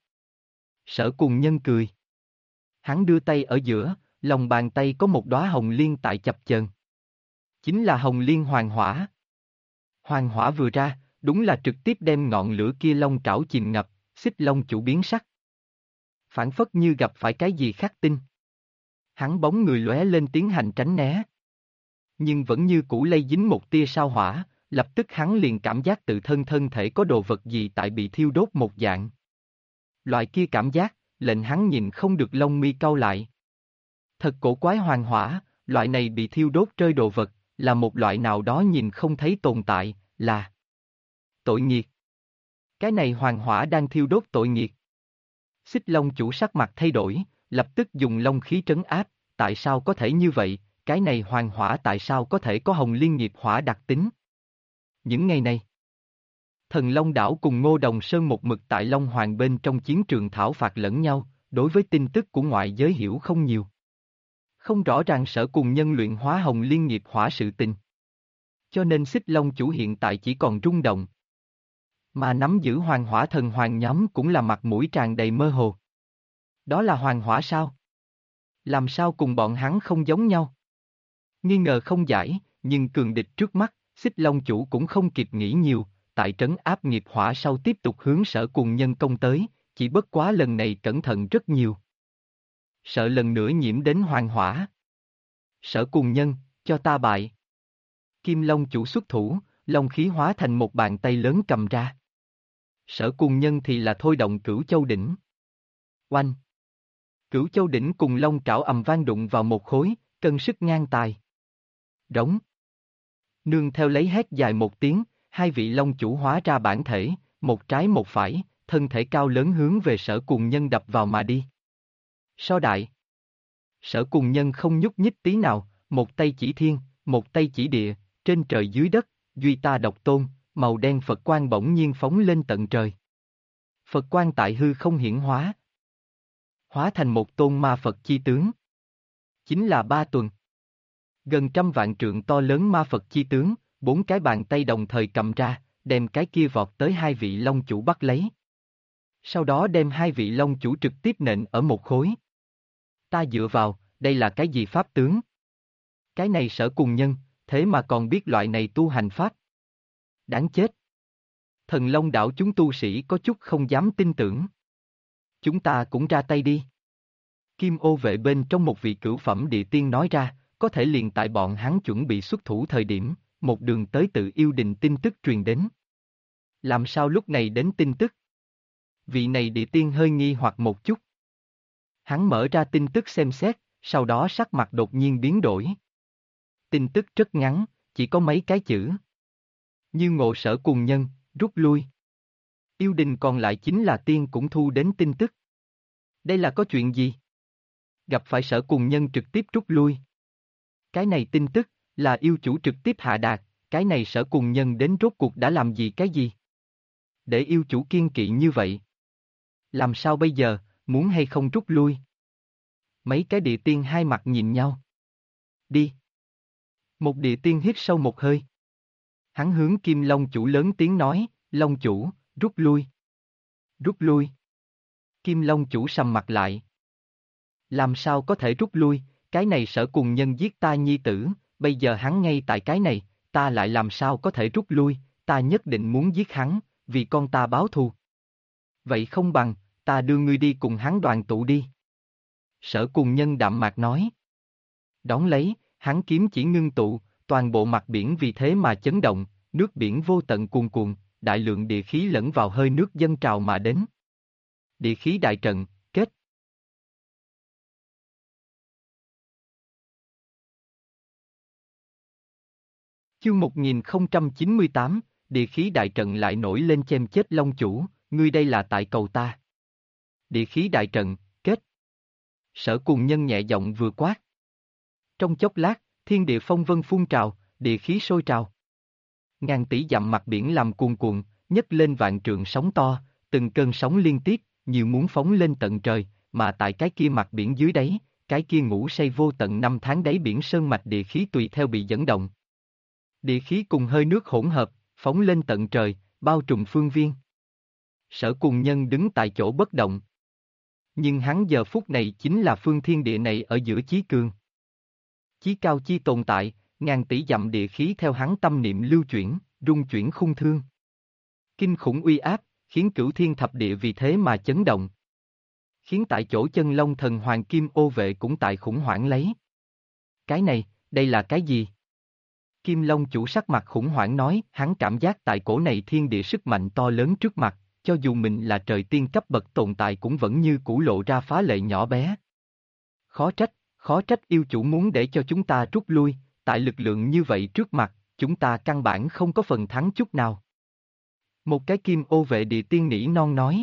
Speaker 1: Sở Cùng Nhân cười. Hắn đưa tay ở giữa, lòng bàn tay có một đóa hồng liên tại chập chờn. Chính là hồng liên hoàng hỏa. Hoàng hỏa vừa ra, đúng là trực tiếp đem ngọn lửa kia long trảo chìm ngập, Xích Long chủ biến sắc. Phản phất như gặp phải cái gì khắc tinh. Hắn bóng người lóe lên tiến hành tránh né. Nhưng vẫn như cũ lây dính một tia sao hỏa, lập tức hắn liền cảm giác tự thân thân thể có đồ vật gì tại bị thiêu đốt một dạng. Loại kia cảm giác, lệnh hắn nhìn không được lông mi cau lại. Thật cổ quái hoàng hỏa, loại này bị thiêu đốt rơi đồ vật, là một loại nào đó nhìn không thấy tồn tại, là tội nghiệt. Cái này hoàng hỏa đang thiêu đốt tội nghiệt. Xích Long chủ sắc mặt thay đổi, lập tức dùng long khí trấn áp, tại sao có thể như vậy, cái này hoàng hỏa tại sao có thể có hồng liên nghiệp hỏa đặc tính. Những ngày này, Thần Long đảo cùng Ngô Đồng Sơn một mực tại Long Hoàng bên trong chiến trường thảo phạt lẫn nhau, đối với tin tức của ngoại giới hiểu không nhiều. Không rõ ràng Sở Cùng Nhân luyện hóa hồng liên nghiệp hỏa sự tình. Cho nên Xích Long chủ hiện tại chỉ còn rung động. Mà nắm giữ hoàng hỏa thần hoàng nhóm cũng là mặt mũi tràn đầy mơ hồ. Đó là hoàng hỏa sao? Làm sao cùng bọn hắn không giống nhau? Nghi ngờ không giải, nhưng cường địch trước mắt, Xích Long chủ cũng không kịp nghĩ nhiều, tại trấn áp nghiệp hỏa sau tiếp tục hướng Sở Cùng Nhân công tới, chỉ bất quá lần này cẩn thận rất nhiều. Sợ lần nữa nhiễm đến hoàng hỏa. Sở Cùng Nhân, cho ta bại. Kim Long chủ xuất thủ, long khí hóa thành một bàn tay lớn cầm ra. Sở Cùng Nhân thì là thôi động Cửu Châu Đỉnh. Oanh! Cửu Châu Đỉnh cùng long trảo ầm vang đụng vào một khối, cân sức ngang tài. Rống! Nương theo lấy hét dài một tiếng, hai vị long chủ hóa ra bản thể, một trái một phải, thân thể cao lớn hướng về Sở Cùng Nhân đập vào mà đi. So đại! Sở Cùng Nhân không nhúc nhích tí nào, một tay chỉ thiên, một tay chỉ địa, trên trời dưới đất, duy ta độc tôn, màu đen Phật quang bỗng nhiên phóng lên tận trời. Phật quang tại hư không hiển hóa. Hóa thành một tôn ma Phật chi tướng. Chính là Ba Tuần. Gần 100 vạn trượng to lớn ma Phật chi tướng, 4 cái bàn tay đồng thời cầm ra, đem cái kia vọt tới hai vị long chủ bắt lấy. Sau đó đem hai vị long chủ trực tiếp nện ở một khối. Ta dựa vào, đây là cái gì pháp tướng? Cái này Sở Cùng Nhân, thế mà còn biết loại này tu hành pháp. Đáng chết. Thần Long đảo chúng tu sĩ có chút không dám tin tưởng. Chúng ta cũng ra tay đi. Kim ô vệ bên trong một vị cửu phẩm địa tiên nói ra, có thể liền tại bọn hắn chuẩn bị xuất thủ thời điểm, một đường tới tự yêu đình tin tức truyền đến. Làm sao lúc này đến tin tức? Vị này địa tiên hơi nghi hoặc một chút. Hắn mở ra tin tức xem xét, sau đó sắc mặt đột nhiên biến đổi. Tin tức rất ngắn, chỉ có mấy cái chữ. Như ngộ Sở Cùng Nhân, rút lui. Yêu đình còn lại chính là tiên cũng thu đến tin tức. Đây là có chuyện gì? Gặp phải Sở Cùng Nhân trực tiếp rút lui. Cái này tin tức, là yêu chủ trực tiếp hạ đạt, cái này Sở Cùng Nhân đến rốt cuộc đã làm gì cái gì? Để yêu chủ kiên kỵ như vậy. Làm sao bây giờ, muốn hay không rút lui? Mấy cái địa tiên hai mặt nhìn nhau. Đi. Một địa tiên hít sâu một hơi. Hắn hướng Kim Long chủ lớn tiếng nói, Long chủ, rút lui. Rút lui. Kim Long chủ sầm mặt lại. Làm sao có thể rút lui, cái này Sở Cùng Nhân giết ta nhi tử, bây giờ hắn ngay tại cái này, ta lại làm sao có thể rút lui, ta nhất định muốn giết hắn, vì con ta báo thù. Vậy không bằng, ta đưa ngươi đi cùng hắn đoàn tụ đi. Sở Cùng Nhân đạm mạc nói. Đón lấy, hắn kiếm chỉ ngưng tụ, toàn bộ mặt biển vì thế mà chấn động, nước biển vô tận cuồn cuộn, đại lượng địa khí lẫn vào hơi nước dâng trào mà đến. Địa khí đại trận, kết. Chương 1098, địa khí đại trận lại nổi lên chém chết Long chủ, ngươi đây là tại cầu ta. Địa khí đại trận, kết. Sở Cùng Nhân nhẹ giọng vừa quát. Trong chốc lát, thiên địa phong vân phun trào, địa khí sôi trào. Ngàn tỷ dặm mặt biển làm cuồn cuộn, nhấc lên vạn trượng sóng to, từng cơn sóng liên tiếp, nhiều muốn phóng lên tận trời, mà tại cái kia mặt biển dưới đáy, cái kia ngủ say vô tận 5 tháng đáy biển sơn mạch địa khí tùy theo bị dẫn động. Địa khí cùng hơi nước hỗn hợp, phóng lên tận trời, bao trùm phương viên. Sở Cùng Nhân đứng tại chỗ bất động. Nhưng hắn giờ phút này chính là phương thiên địa này ở giữa chí cường. Chí cao chi tồn tại, ngàn tỷ dặm địa khí theo hắn tâm niệm lưu chuyển, rung chuyển khung thương. Kinh khủng uy áp, khiến cửu thiên thập địa vì thế mà chấn động. Khiến tại chỗ chân long thần hoàng kim ô vệ cũng tại khủng hoảng lấy. Cái này, đây là cái gì? Kim Long chủ sắc mặt khủng hoảng nói, hắn cảm giác tại cổ này thiên địa sức mạnh to lớn trước mặt, cho dù mình là trời tiên cấp bậc tồn tại cũng vẫn như cũ lộ ra phá lệ nhỏ bé. Khó trách yêu chủ muốn để cho chúng ta rút lui, tại lực lượng như vậy trước mặt, chúng ta căn bản không có phần thắng chút nào. Một cái kim ô vệ địa tiên nỉ non nói.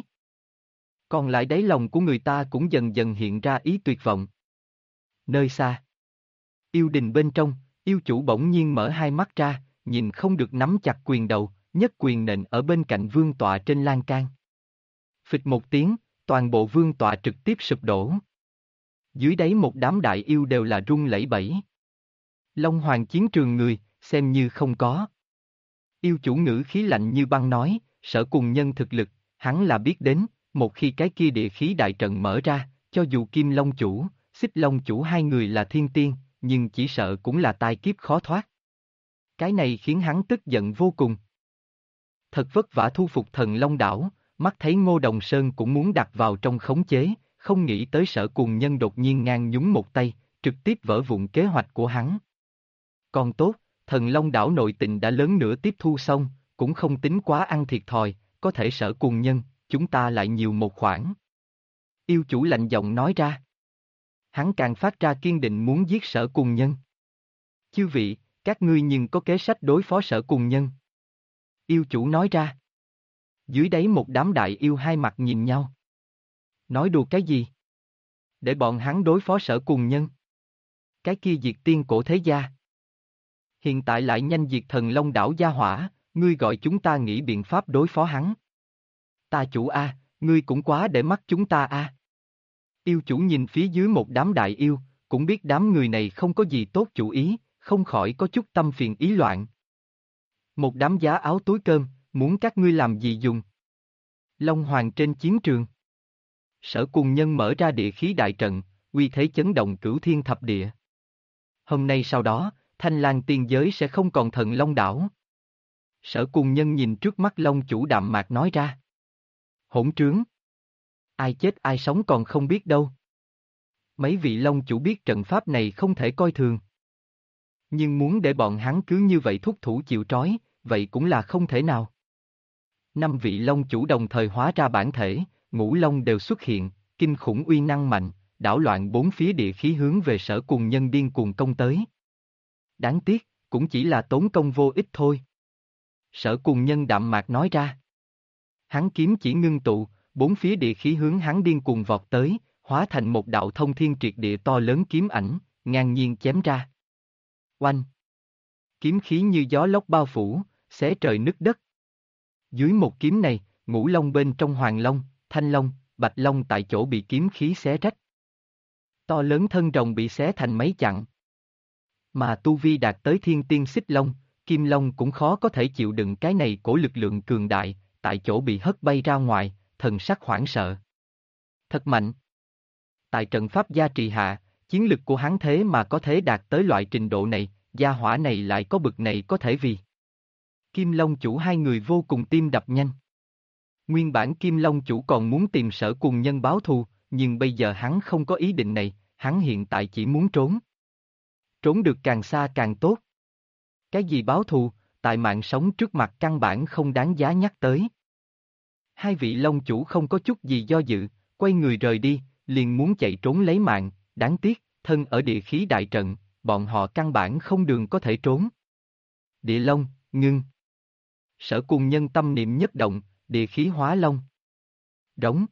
Speaker 1: Còn lại đáy lòng của người ta cũng dần dần hiện ra ý tuyệt vọng. Nơi xa, yêu đình bên trong, yêu chủ bỗng nhiên mở hai mắt ra, nhìn không được nắm chặt quyền đầu, nhất quyền nện ở bên cạnh vương tọa trên lan can. Phịch một tiếng, toàn bộ vương tọa trực tiếp sụp đổ. Dưới đáy một đám đại yêu đều là run lẩy bẩy. Long Hoàng chiến trường người, xem như không có. Yêu chủ ngữ khí lạnh như băng nói, Sở Cùng Nhân thực lực, hắn là biết đến, một khi cái kia địa khí đại trận mở ra, cho dù Kim Long chủ, Xích Long chủ hai người là thiên tiên, nhưng chỉ sợ cũng là tai kiếp khó thoát. Cái này khiến hắn tức giận vô cùng. Thật vất vả thu phục Thần Long đảo, mắt thấy Ngô Đồng Sơn cũng muốn đặt vào trong khống chế, không nghĩ tới Sở Cùng Nhân đột nhiên ngang nhúng một tay, trực tiếp vỡ vụn kế hoạch của hắn. Còn tốt, Thần Long đảo nội tình đã lớn nữa tiếp thu xong, cũng không tính quá ăn thiệt thòi, có thể Sở Cùng Nhân, chúng ta lại nhiều một khoản. Yêu chủ lạnh giọng nói ra. Hắn càng phát ra kiên định muốn giết Sở Cùng Nhân. Chư vị, các ngươi nhưng có kế sách đối phó Sở Cùng Nhân. Yêu chủ nói ra. Dưới đáy một đám đại yêu hai mặt nhìn nhau. Nói đùa cái gì? Để bọn hắn đối phó Sở Cùng Nhân. Cái kia diệt tiên cổ thế gia. Hiện tại lại nhanh diệt Thần Long đảo gia hỏa, ngươi gọi chúng ta nghĩ biện pháp đối phó hắn. Ta chủ a, ngươi cũng quá để mắt chúng ta a. Yêu chủ nhìn phía dưới một đám đại yêu, cũng biết đám người này không có gì tốt chủ ý, không khỏi có chút tâm phiền ý loạn. Một đám giá áo túi cơm, muốn các ngươi làm gì dùng? Long Hoàng trên chiến trường. Sở Cùng Nhân mở ra địa khí đại trận, uy thế chấn động cửu thiên thập địa. Hôm nay sau đó, Thanh Lang tiên giới sẽ không còn Thần Long đảo. Sở Cùng Nhân nhìn trước mắt Long chủ đạm mạc nói ra. Hỗn trướng. Ai chết ai sống còn không biết đâu. Mấy vị Long chủ biết trận pháp này không thể coi thường. Nhưng muốn để bọn hắn cứ như vậy thúc thủ chịu trói, vậy cũng là không thể nào. 5 vị Long chủ đồng thời hóa ra bản thể, ngũ Long đều xuất hiện, kinh khủng uy năng mạnh, đảo loạn bốn phía địa khí hướng về Sở Cùng Nhân điên cuồng công tới. Đáng tiếc, cũng chỉ là tốn công vô ích thôi. Sở Cùng Nhân đạm mạc nói ra. Hắn kiếm chỉ ngưng tụ, bốn phía địa khí hướng hắn điên cuồng vọt tới, hóa thành một đạo thông thiên triệt địa to lớn kiếm ảnh, ngang nhiên chém ra. Oanh! Kiếm khí như gió lốc bao phủ, xé trời nứt đất. Dưới một kiếm này, ngũ long bên trong Hoàng Long, Thanh Long, Bạch Long tại chỗ bị kiếm khí xé rách. To lớn thân rồng bị xé thành mấy chặng. Mà tu vi đạt tới thiên tiên Xích Long, Kim Long cũng khó có thể chịu đựng cái này của lực lượng cường đại, tại chỗ bị hất bay ra ngoài, thần sắc hoảng sợ. Thật mạnh. Tại trận pháp gia trì hạ, chiến lực của hắn thế mà có thể đạt tới loại trình độ này, gia hỏa này lại có bực này có thể vì. Kim Long chủ hai người vô cùng tim đập nhanh. Nguyên bản Kim Long chủ còn muốn tìm Sở Cùng Nhân báo thù, nhưng bây giờ hắn không có ý định này, hắn hiện tại chỉ muốn trốn. Trốn được càng xa càng tốt. Cái gì báo thù, tại mạng sống trước mặt căn bản không đáng giá nhắc tới. Hai vị Long chủ không có chút gì do dự, quay người rời đi, liền muốn chạy trốn lấy mạng, đáng tiếc, thân ở địa khí đại trận, bọn họ căn bản không đường có thể trốn. Địa Long, ngưng. Sở Cùng Nhân tâm niệm nhất động, địa khí hóa long. Đóng.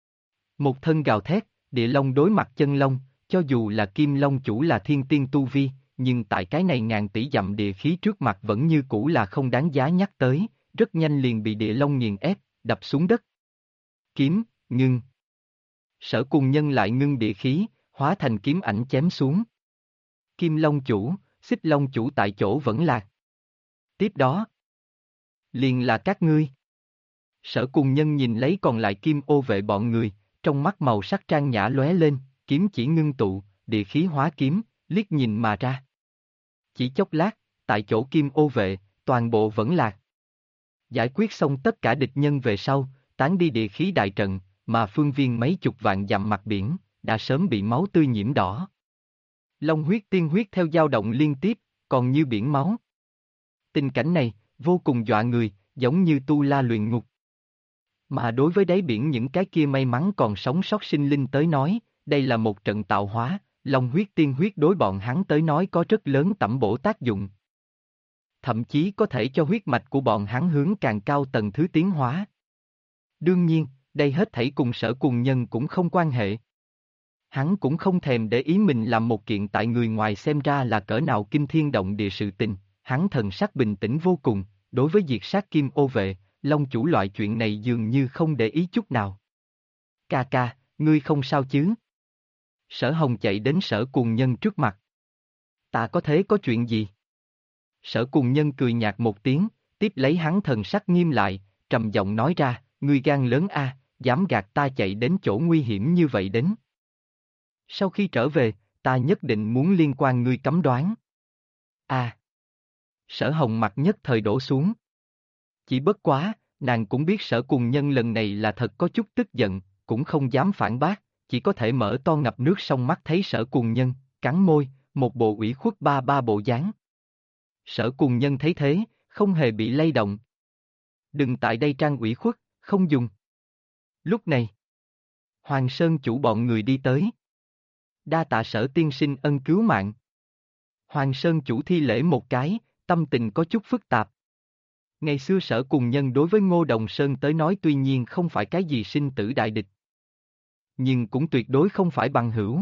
Speaker 1: Một thân gào thét, địa long đối mặt chân long, cho dù là Kim Long chủ là thiên tiên tu vi, nhưng tại cái này ngàn tỷ dặm địa khí trước mặt vẫn như cũ là không đáng giá nhắc tới, rất nhanh liền bị địa long nghiền ép, đập xuống đất. Kiếm, ngưng. Sở Cùng Nhân lại ngưng địa khí, hóa thành kiếm ảnh chém xuống. Kim Long chủ, Xích Long chủ tại chỗ vẫn lạc. Tiếp đó, liền là các ngươi. Sở Cùng Nhân nhìn lấy còn lại kim ô vệ bọn người, trong mắt màu sắc trang nhã lóe lên, kiếm chỉ ngưng tụ, địa khí hóa kiếm, liếc nhìn mà ra. Chỉ chốc lát, tại chỗ kim ô vệ, toàn bộ vẫn lạc. Giải quyết xong tất cả địch nhân về sau, tán đi địa khí đại trận, mà phương viên mấy chục vạn dặm mặt biển, đã sớm bị máu tươi nhiễm đỏ. Long huyết tiên huyết theo dao động liên tiếp, còn như biển máu. tình cảnh này, vô cùng dọa người, giống như tu la luyện ngục. Mà đối với đáy biển những cái kia may mắn còn sống sót sinh linh tới nói, đây là một trận tạo hóa, long huyết tiên huyết đối bọn hắn tới nói có rất lớn tẩm bổ tác dụng. Thậm chí có thể cho huyết mạch của bọn hắn hướng càng cao tầng thứ tiến hóa. Đương nhiên, đây hết thảy cùng Sở Cùng Nhân cũng không quan hệ. Hắn cũng không thèm để ý mình làm một kiện tại người ngoài xem ra là cỡ nào kinh thiên động địa sự tình, hắn thần sắc bình tĩnh vô cùng, đối với diệt sát Kim Ô Vệ, Long Chủ loại chuyện này dường như không để ý chút nào. Ca ca, ngươi không sao chứ? Sở Hồng chạy đến Sở Cùng Nhân trước mặt. Ta có thế có chuyện gì? Sở Cùng Nhân cười nhạt một tiếng, tiếp lấy hắn thần sắc nghiêm lại, trầm giọng nói ra, ngươi gan lớn a, dám gạt ta chạy đến chỗ nguy hiểm như vậy đến. Sau khi trở về, ta nhất định muốn liên quan ngươi cấm đoán. Sở Hồng mặt nhất thời đổ xuống. Chỉ bất quá, nàng cũng biết Sở Cùng Nhân lần này là thật có chút tức giận, cũng không dám phản bác, chỉ có thể mở to ngập nước song mắt thấy Sở Cùng Nhân, cắn môi, một bộ ủy khuất ba ba bộ dáng. Sở Cùng Nhân thấy thế, không hề bị lay động. Đừng tại đây trang ủy khuất, không dùng. Lúc này, Hoàng Sơn Chủ bọn người đi tới. Đa tạ Sở tiên sinh ân cứu mạng. Hoàng Sơn Chủ thi lễ một cái, tâm tình có chút phức tạp. Ngày xưa Sở Cùng Nhân đối với Ngô Đồng Sơn tới nói tuy nhiên không phải cái gì sinh tử đại địch. Nhưng cũng tuyệt đối không phải bằng hữu.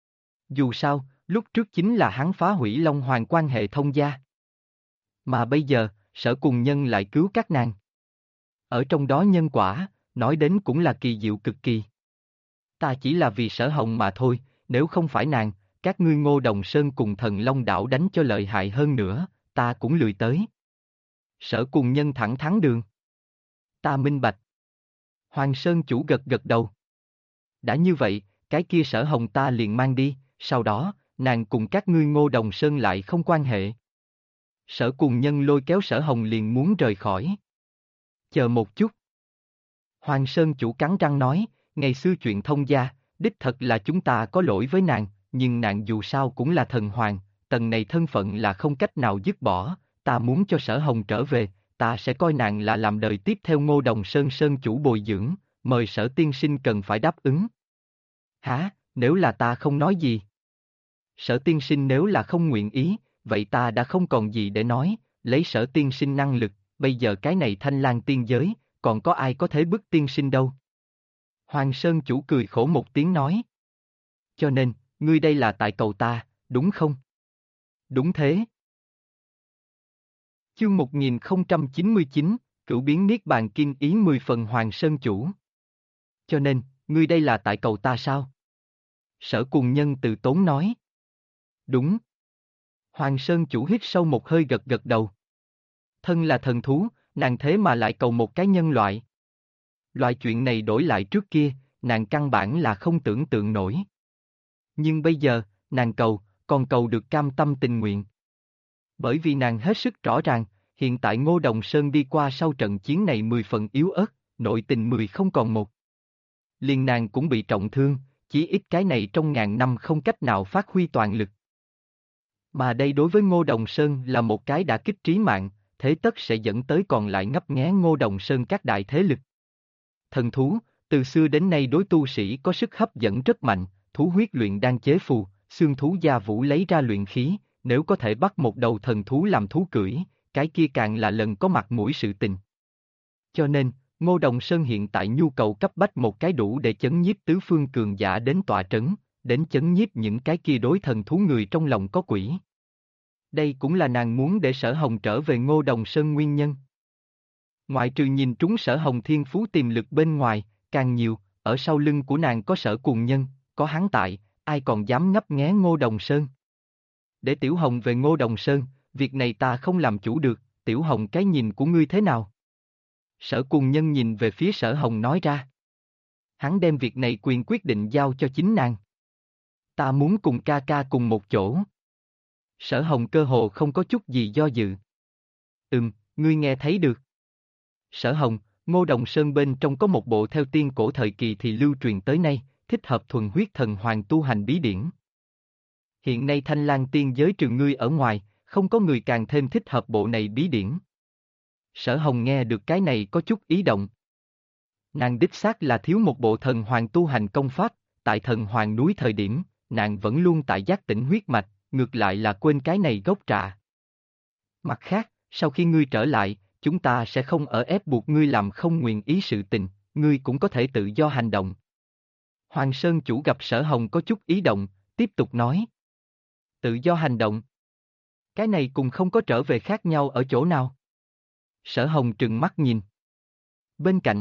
Speaker 1: Dù sao, lúc trước chính là hắn phá hủy Long Hoàng quan hệ thông gia. Mà bây giờ, Sở Cùng Nhân lại cứu các nàng. Ở trong đó nhân quả, nói đến cũng là kỳ diệu cực kỳ. Ta chỉ là vì Sở Hồng mà thôi, nếu không phải nàng, các ngươi Ngô Đồng Sơn cùng Thần Long Đảo đánh cho lợi hại hơn nữa, ta cũng lười tới. Sở Cùng Nhân thẳng thắn đường. Ta minh bạch. Hoàng Sơn Chủ gật gật đầu. Đã như vậy, cái kia Sở Hồng ta liền mang đi, sau đó, nàng cùng các ngươi Ngô Đồng Sơn lại không quan hệ. Sở Cùng Nhân lôi kéo Sở Hồng liền muốn rời khỏi. Chờ một chút. Hoàng Sơn Chủ cắn răng nói, ngày xưa chuyện thông gia, đích thật là chúng ta có lỗi với nàng, nhưng nàng dù sao cũng là thần hoàng, tầng này thân phận là không cách nào dứt bỏ, ta muốn cho Sở Hồng trở về, ta sẽ coi nàng là làm đời tiếp theo Ngô Đồng Sơn Sơn Chủ bồi dưỡng, mời Sở tiên sinh cần phải đáp ứng. Hả, nếu là ta không nói gì? Sở tiên sinh nếu là không nguyện ý, vậy ta đã không còn gì để nói, lấy Sở tiên sinh năng lực, bây giờ cái này Thanh Lang tiên giới, còn có ai có thể bức tiên sinh đâu? Hoàng Sơn Chủ cười khổ một tiếng nói. Cho nên, ngươi đây là tại cầu ta, đúng không? Đúng thế. Chương 1099, Cửu biến Niết Bàn Kim ý 10 phần Hoàng Sơn Chủ. Cho nên, ngươi đây là tại cầu ta sao? Sở Cùng Nhân từ tốn nói. Đúng. Hoàng Sơn Chủ hít sâu một hơi gật gật đầu. Thân là thần thú, nàng thế mà lại cầu một cái nhân loại. Loại chuyện này đổi lại trước kia, nàng căn bản là không tưởng tượng nổi. Nhưng bây giờ, nàng cầu, còn cầu được cam tâm tình nguyện. Bởi vì nàng hết sức rõ ràng, hiện tại Ngô Đồng Sơn đi qua sau trận chiến này 10 phần yếu ớt, nội tình 10 không còn một. Liền nàng cũng bị trọng thương, chỉ ít cái này trong ngàn năm không cách nào phát huy toàn lực. Mà đây đối với Ngô Đồng Sơn là một cái đả kích trí mạng, thế tất sẽ dẫn tới còn lại ngấp nghé Ngô Đồng Sơn các đại thế lực. Thần thú, từ xưa đến nay đối tu sĩ có sức hấp dẫn rất mạnh, thú huyết luyện đan chế phù, xương thú gia vũ lấy ra luyện khí, nếu có thể bắt một đầu thần thú làm thú cưỡi, cái kia càng là lần có mặt mũi sự tình. Cho nên, Ngô Đồng Sơn hiện tại nhu cầu cấp bách một cái đủ để chấn nhiếp tứ phương cường giả đến tọa trấn, đến chấn nhiếp những cái kia đối thần thú người trong lòng có quỷ. Đây cũng là nàng muốn để Sở Hồng trở về Ngô Đồng Sơn nguyên nhân. Ngoại trừ nhìn trúng Sở Hồng thiên phú tiềm lực bên ngoài, càng nhiều, ở sau lưng của nàng có Sở Cùng Nhân, có hắn tại, ai còn dám ngấp nghé Ngô Đồng Sơn. Để Tiểu Hồng về Ngô Đồng Sơn, việc này ta không làm chủ được, Tiểu Hồng cái nhìn của ngươi thế nào? Sở Cùng Nhân nhìn về phía Sở Hồng nói ra. Hắn đem việc này quyền quyết định giao cho chính nàng. Ta muốn cùng ca ca cùng một chỗ. Sở Hồng cơ hồ không có chút gì do dự. Ngươi nghe thấy được. Sở Hồng, Ngô Đồng Sơn bên trong có một bộ theo tiên cổ thời kỳ thì lưu truyền tới nay, thích hợp thuần huyết thần hoàng tu hành bí điển. Hiện nay Thanh Lang tiên giới trừ ngươi ở ngoài, không có người càng thêm thích hợp bộ này bí điển. Sở Hồng nghe được cái này có chút ý động. Nàng đích xác là thiếu một bộ thần hoàng tu hành công pháp, tại thần hoàng núi thời điểm, nàng vẫn luôn tại giác tỉnh huyết mạch, ngược lại là quên cái này gốc rạ. Mặt khác, sau khi ngươi trở lại, chúng ta sẽ không ở ép buộc ngươi làm không nguyện ý sự tình, ngươi cũng có thể tự do hành động. Hoàng Sơn chủ gặp Sở Hồng có chút ý động, tiếp tục nói. Tự do hành động. Cái này cùng không có trở về khác nhau ở chỗ nào? Sở Hồng trừng mắt nhìn. Bên cạnh,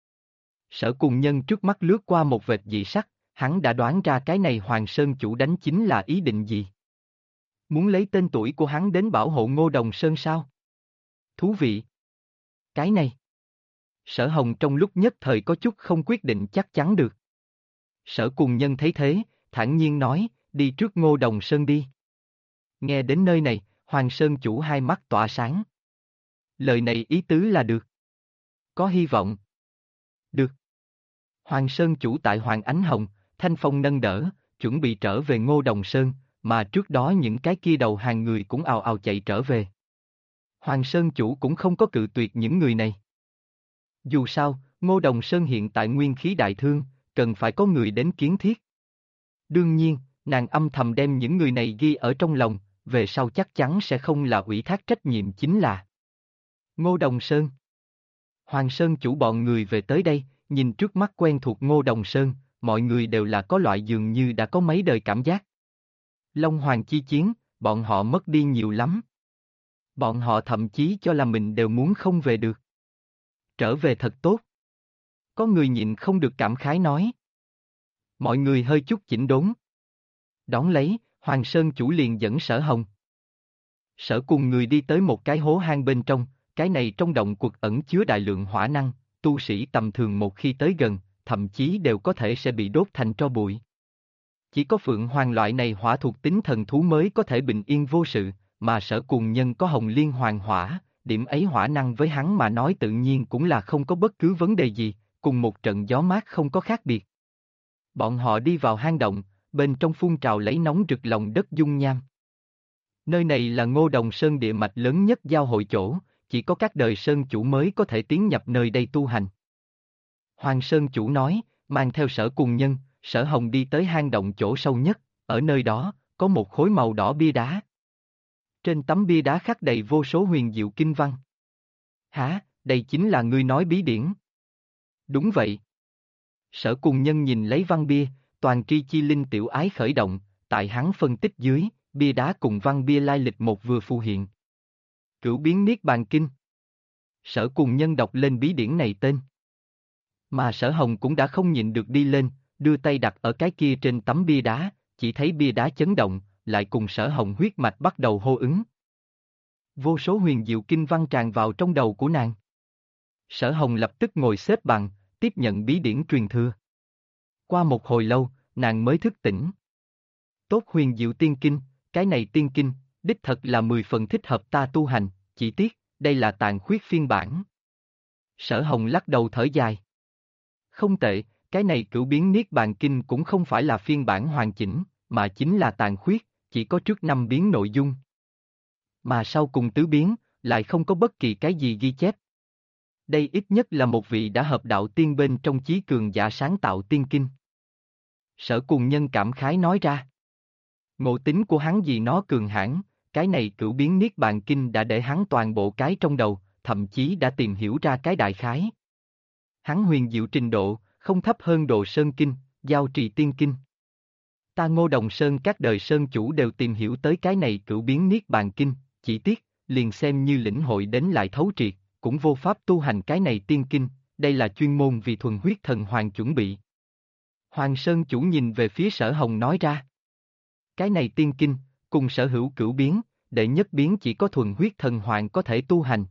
Speaker 1: Sở Cùng Nhân trước mắt lướt qua một vệt dị sắc, hắn đã đoán ra cái này Hoàng Sơn chủ đánh chính là ý định gì. Muốn lấy tên tuổi của hắn đến bảo hộ Ngô Đồng Sơn sao? Thú vị. Cái này. Sở Hồng trong lúc nhất thời có chút không quyết định chắc chắn được. Sở Cùng Nhân thấy thế, thản nhiên nói, đi trước Ngô Đồng Sơn đi. Nghe đến nơi này, Hoàng Sơn chủ hai mắt tỏa sáng. Lời này ý tứ là được. Có hy vọng. Được. Hoàng Sơn chủ tại Hoàng Ánh Hồng, Thanh Phong nâng đỡ, chuẩn bị trở về Ngô Đồng Sơn, mà trước đó những cái kia đầu hàng người cũng ào ào chạy trở về. Hoàng Sơn chủ cũng không có cự tuyệt những người này. Dù sao, Ngô Đồng Sơn hiện tại nguyên khí đại thương, cần phải có người đến kiến thiết. Đương nhiên, nàng âm thầm đem những người này ghi ở trong lòng, về sau chắc chắn sẽ không là ủy thác trách nhiệm chính là. Ngô Đồng Sơn. Hoàng Sơn chủ bọn người về tới đây, nhìn trước mắt quen thuộc Ngô Đồng Sơn, mọi người đều là có loại dường như đã có mấy đời cảm giác. Long Hoàng chi chiến, bọn họ mất đi nhiều lắm. Bọn họ thậm chí cho là mình đều muốn không về được. Trở về thật tốt. Có người nhịn không được cảm khái nói. Mọi người hơi chút chỉnh đốn. Đón lấy, Hoàng Sơn chủ liền dẫn Sở Hồng. Sở cùng người đi tới một cái hố hang bên trong, cái này trong động quật ẩn chứa đại lượng hỏa năng, tu sĩ tầm thường một khi tới gần, thậm chí đều có thể sẽ bị đốt thành tro bụi. Chỉ có Phượng Hoàng loại này hỏa thuộc tính thần thú mới có thể bình yên vô sự, mà Sở Cùng Nhân có Hồng Liên Hoàng Hỏa, điểm ấy hỏa năng với hắn mà nói tự nhiên cũng là không có bất cứ vấn đề gì, cùng một trận gió mát không có khác biệt. Bọn họ đi vào hang động, bên trong phun trào lấy nóng rực lòng đất dung nham. Nơi này là Ngô Đồng Sơn địa mạch lớn nhất giao hội chỗ, chỉ có các đời Sơn chủ mới có thể tiến nhập nơi đây tu hành. Hoàng Sơn chủ nói, mang theo Sở Cùng Nhân, Sở Hồng đi tới hang động chỗ sâu nhất, ở nơi đó, có một khối màu đỏ bia đá. Trên tấm bia đá khắc đầy vô số huyền diệu kinh văn. Hả, đây chính là ngươi nói bí điển. Đúng vậy. Sở Cùng Nhân nhìn lấy văn bia, toàn tri chi linh tiểu ái khởi động, tại hắn phân tích dưới, bia đá cùng văn bia lai lịch một vừa phù hiện. Cửu biến Niết Bàn Kinh. Sở Cùng Nhân đọc lên bí điển này tên. Mà Sở Hồng cũng đã không nhịn được đi lên, đưa tay đặt ở cái kia trên tấm bia đá, chỉ thấy bia đá chấn động, lại cùng Sở Hồng huyết mạch bắt đầu hô ứng. Vô số huyền diệu kinh văn tràn vào trong đầu của nàng. Sở Hồng lập tức ngồi xếp bằng, tiếp nhận bí điển truyền thừa. Qua một hồi lâu, nàng mới thức tỉnh. Tốt huyền diệu tiên kinh, cái này tiên kinh, đích thật là 10 phần thích hợp ta tu hành, chỉ tiếc, đây là tàn khuyết phiên bản. Sở Hồng lắc đầu thở dài. Không tệ, cái này cửu biến Niết Bàn Kinh cũng không phải là phiên bản hoàn chỉnh, mà chính là tàn khuyết, chỉ có trước 5 biến nội dung. Mà sau cùng tứ biến, lại không có bất kỳ cái gì ghi chép. Đây ít nhất là một vị đã hợp đạo tiên bên trong chí cường giả sáng tạo tiên kinh. Sở Cùng Nhân cảm khái nói ra. Ngộ tính của hắn vì nó cường hãn, cái này cửu biến Niết Bàn Kinh đã để hắn toàn bộ cái trong đầu, thậm chí đã tìm hiểu ra cái đại khái. Hắn huyền diệu trình độ, không thấp hơn Đồ Sơn Kinh, Giao Trì Tiên Kinh. Ta Ngô Đồng Sơn các đời Sơn chủ đều tìm hiểu tới cái này cửu biến Niết Bàn Kinh, chỉ tiếc, liền xem như lĩnh hội đến lại thấu triệt, cũng vô pháp tu hành cái này tiên kinh, đây là chuyên môn vì thuần huyết thần hoàng chuẩn bị. Hoàng Sơn chủ nhìn về phía Sở Hồng nói ra. Cái này tiên kinh, cùng sở hữu cửu biến, đệ nhất biến chỉ có thuần huyết thần hoàng có thể tu hành.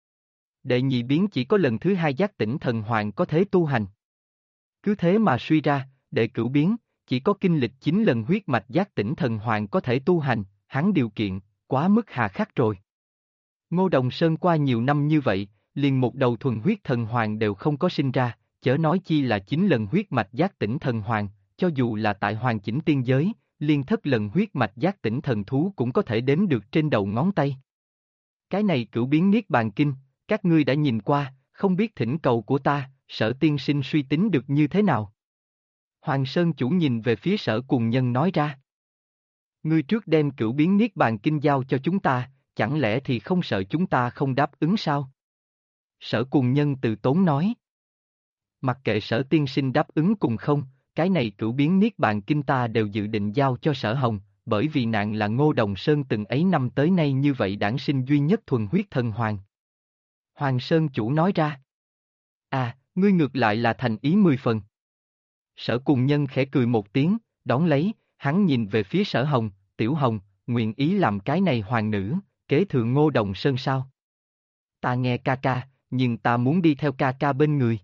Speaker 1: Đệ nhị biến chỉ có lần thứ hai giác tỉnh thần hoàng có thể tu hành. Cứ thế mà suy ra, đệ cửu biến, chỉ có kinh lịch 9 lần huyết mạch giác tỉnh thần hoàng có thể tu hành, hắn điều kiện, quá mức hà khắc rồi. Ngô Đồng Sơn qua nhiều năm như vậy, liền một đầu thuần huyết thần hoàng đều không có sinh ra, chớ nói chi là 9 lần huyết mạch giác tỉnh thần hoàng, cho dù là tại hoàng chỉnh tiên giới, liên thất lần huyết mạch giác tỉnh thần thú cũng có thể đếm được trên đầu ngón tay. Cái này cửu biến niết bàn kinh, các ngươi đã nhìn qua, không biết thỉnh cầu của ta, Sở tiên sinh suy tính được như thế nào? Hoàng Sơn chủ nhìn về phía Sở Cùng Nhân nói ra. Ngươi trước đem cửu biến niết bàn kinh giao cho chúng ta, chẳng lẽ thì không sợ chúng ta không đáp ứng sao? Sở Cùng Nhân từ tốn nói. Mặc kệ Sở tiên sinh đáp ứng cùng không, cái này cửu biến niết bàn kinh ta đều dự định giao cho Sở Hồng, bởi vì nàng là Ngô Đồng Sơn từng ấy năm tới nay như vậy đản sinh duy nhất thuần huyết thần hoàng. Hoàng Sơn chủ nói ra. À, ngươi ngược lại là thành ý 10 phần. Sở Cùng Nhân khẽ cười một tiếng, đón lấy, hắn nhìn về phía Sở Hồng, Tiểu Hồng, nguyện ý làm cái này hoàng nữ, kế thừa Ngô Đồng Sơn sao? Ta nghe ca ca, nhưng ta muốn đi theo ca ca bên người.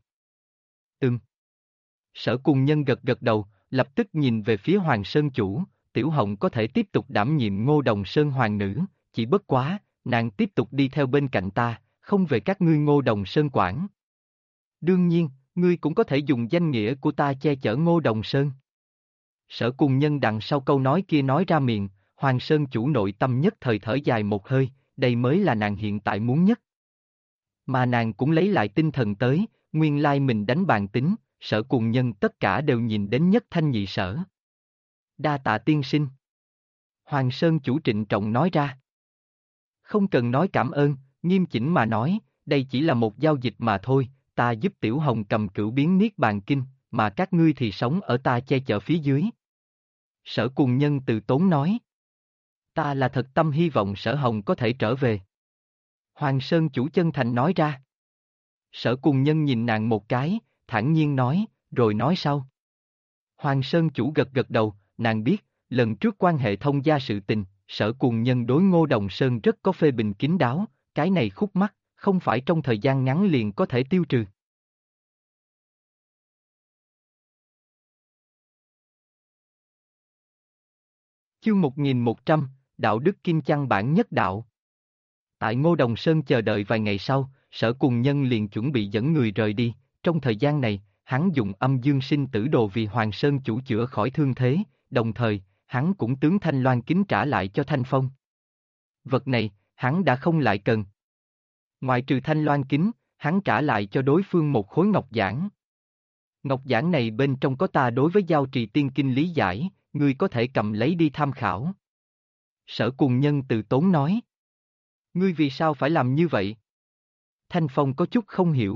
Speaker 1: Sở Cùng Nhân gật gật đầu, lập tức nhìn về phía Hoàng Sơn chủ, Tiểu Hồng có thể tiếp tục đảm nhiệm Ngô Đồng Sơn hoàng nữ, chỉ bất quá, nàng tiếp tục đi theo bên cạnh ta, không về các ngươi Ngô Đồng Sơn quản. Đương nhiên, ngươi cũng có thể dùng danh nghĩa của ta che chở Ngô Đồng Sơn. Sở Cùng Nhân đằng sau câu nói kia nói ra miệng, Hoàng Sơn chủ nội tâm nhất thời thở dài một hơi, đây mới là nàng hiện tại muốn nhất. Mà nàng cũng lấy lại tinh thần tới, nguyên lai mình đánh bàn tính, Sở Cùng Nhân tất cả đều nhìn đến nhất thanh nhị sở. Đa tạ tiên sinh. Hoàng Sơn chủ trịnh trọng nói ra. Không cần nói cảm ơn, nghiêm chỉnh mà nói, đây chỉ là một giao dịch mà thôi, ta giúp Tiểu Hồng cầm cửu biến niết bàn kinh, mà các ngươi thì sống ở ta che chở phía dưới. Sở Cùng Nhân từ tốn nói. Ta là thật tâm hy vọng Sở Hồng có thể trở về. Hoàng Sơn chủ chân thành nói ra. Sở Cùng Nhân nhìn nàng một cái, thản nhiên nói, rồi nói sau. Hoàng Sơn chủ gật gật đầu, nàng biết, lần trước quan hệ thông gia sự tình, Sở Cùng Nhân đối Ngô Đồng Sơn rất có phê bình kín đáo, cái này khúc mắc, không phải trong thời gian ngắn liền có thể tiêu trừ. Chương 1100, Đạo đức kim chăng bản nhất đạo. Tại Ngô Đồng Sơn chờ đợi vài ngày sau, Sở Cùng Nhân liền chuẩn bị dẫn người rời đi, trong thời gian này, hắn dùng âm dương sinh tử đồ vì Hoàng Sơn chủ chữa khỏi thương thế, đồng thời, hắn cũng tướng Thanh Loan kính trả lại cho Thanh Phong. Vật này, hắn đã không lại cần. Ngoài trừ Thanh Loan kính, hắn trả lại cho đối phương một khối ngọc giản. Ngọc giản này bên trong có ta đối với giao trì tiên kinh lý giải, ngươi có thể cầm lấy đi tham khảo. Sở Cùng Nhân từ tốn nói. Ngươi vì sao phải làm như vậy? Thanh Phong có chút không hiểu.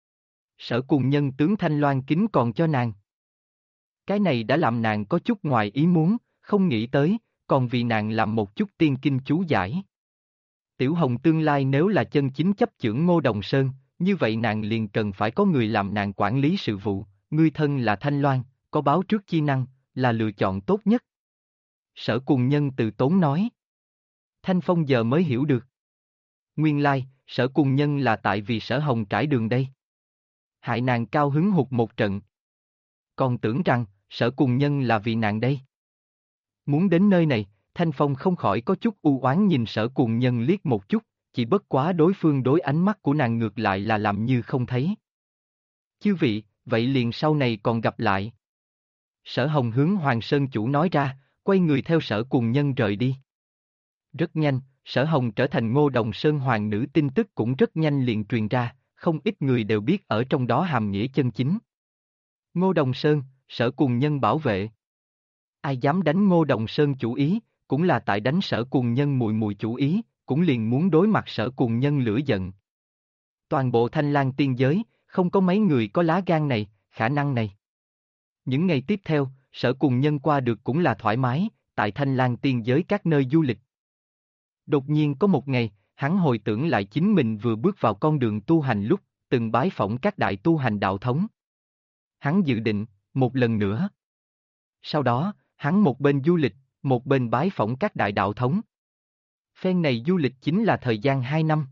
Speaker 1: Sở Cùng Nhân tướng Thanh Loan kính còn cho nàng. Cái này đã làm nàng có chút ngoài ý muốn, không nghĩ tới, còn vì nàng làm một chút tiên kinh chú giải. Tiểu Hồng tương lai nếu là chân chính chấp chưởng Ngô Đồng Sơn, như vậy nàng liền cần phải có người làm nàng quản lý sự vụ, ngươi thân là Thanh Loan, có báo trước chi năng, là lựa chọn tốt nhất. Sở Cùng Nhân từ tốn nói. Thanh Phong giờ mới hiểu được. Nguyên lai, Sở Cùng Nhân là tại vì Sở Hồng trải đường đây. Hại nàng cao hứng hụt một trận. Còn tưởng rằng, Sở Cùng Nhân là vì nàng đây. Muốn đến nơi này, Thanh Phong không khỏi có chút u oán nhìn Sở Cùng Nhân liếc một chút, chỉ bất quá đối phương đối ánh mắt của nàng ngược lại là làm như không thấy. Chư vị, vậy liền sau này còn gặp lại. Sở Hồng hướng Hoàng Sơn chủ nói ra, quay người theo Sở Cùng Nhân rời đi. Rất nhanh, Sở Hồng trở thành Ngô Đồng Sơn hoàng nữ tin tức cũng rất nhanh liền truyền ra, không ít người đều biết ở trong đó hàm nghĩa chân chính. Ngô Đồng Sơn, Sở Cùng Nhân bảo vệ. Ai dám đánh Ngô Đồng Sơn chủ ý, cũng là tại đánh Sở Cùng Nhân mùi mùi chủ ý, cũng liền muốn đối mặt Sở Cùng Nhân lửa giận. Toàn bộ Thanh Lang tiên giới, không có mấy người có lá gan này, khả năng này. Những ngày tiếp theo, Sở Cùng Nhân qua được cũng là thoải mái, tại Thanh Lang tiên giới các nơi du lịch. Đột nhiên có một ngày, hắn hồi tưởng lại chính mình vừa bước vào con đường tu hành lúc, từng bái phỏng các đại tu hành đạo thống. Hắn dự định, một lần nữa. Sau đó, hắn một bên du lịch, một bên bái phỏng các đại đạo thống. Phen này du lịch chính là thời gian 2 năm.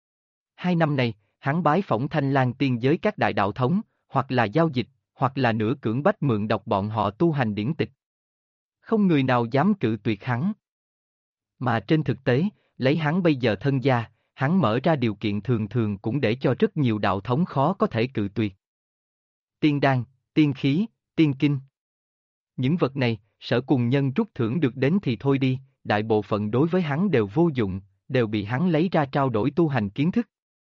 Speaker 1: 2 năm này, hắn bái phỏng Thanh Lang tiên giới các đại đạo thống, hoặc là giao dịch, hoặc là nửa cưỡng bách mượn đọc bọn họ tu hành điển tịch. Không người nào dám cự tuyệt hắn. Mà trên thực tế, lấy hắn bây giờ thân gia, hắn mở ra điều kiện thường thường cũng để cho rất nhiều đạo thống khó có thể cự tuyệt. Tiên đan, tiên khí, tiên kinh. Những vật này, Sở Cùng Nhân rút thưởng được đến thì thôi đi, đại bộ phận đối với hắn đều vô dụng, đều bị hắn lấy ra trao đổi tu hành kiến thức.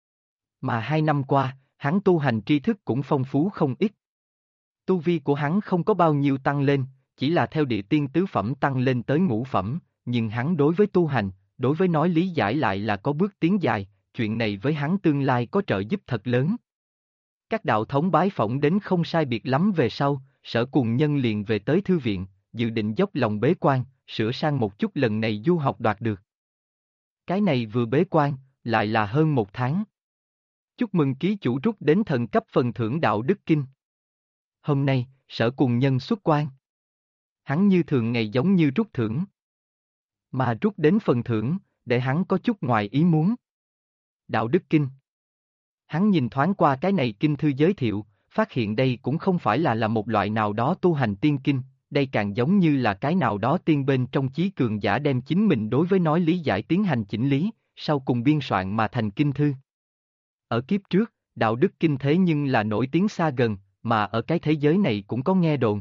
Speaker 1: Mà 2 năm qua, hắn tu hành tri thức cũng phong phú không ít. Tu vi của hắn không có bao nhiêu tăng lên, chỉ là theo địa tiên tứ phẩm tăng lên tới ngũ phẩm, nhưng hắn đối với tu hành, đối với nói lý giải lại là có bước tiến dài, chuyện này với hắn tương lai có trợ giúp thật lớn. Các đạo thống bái phỏng đến không sai biệt lắm về sau, Sở Cùng Nhân liền về tới thư viện, dự định dốc lòng bế quan, sửa sang một chút lần này du học đoạt được. Cái này vừa bế quan, lại là hơn 1 tháng. Chúc mừng ký chủ rút đến thần cấp phần thưởng đạo đức kinh. Hôm nay, Sở Cùng Nhân xuất quan. Hắn như thường ngày giống như rút thưởng. Mà rút đến phần thưởng, để hắn có chút ngoài ý muốn. Đạo đức kinh. Hắn nhìn thoáng qua cái này kinh thư giới thiệu, phát hiện đây cũng không phải là một loại nào đó tu hành tiên kinh, đây càng giống như là cái nào đó tiên bên trong chí cường giả đem chính mình đối với nói lý giải tiến hành chỉnh lý, sau cùng biên soạn mà thành kinh thư. Ở kiếp trước, đạo đức kinh thế nhưng là nổi tiếng xa gần, mà ở cái thế giới này cũng có nghe đồn.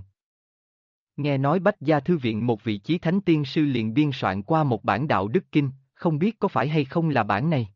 Speaker 1: Nghe nói Bách Gia Thư Viện một vị chí thánh tiên sư liền biên soạn qua một bản đạo đức kinh, không biết có phải hay không là bản này.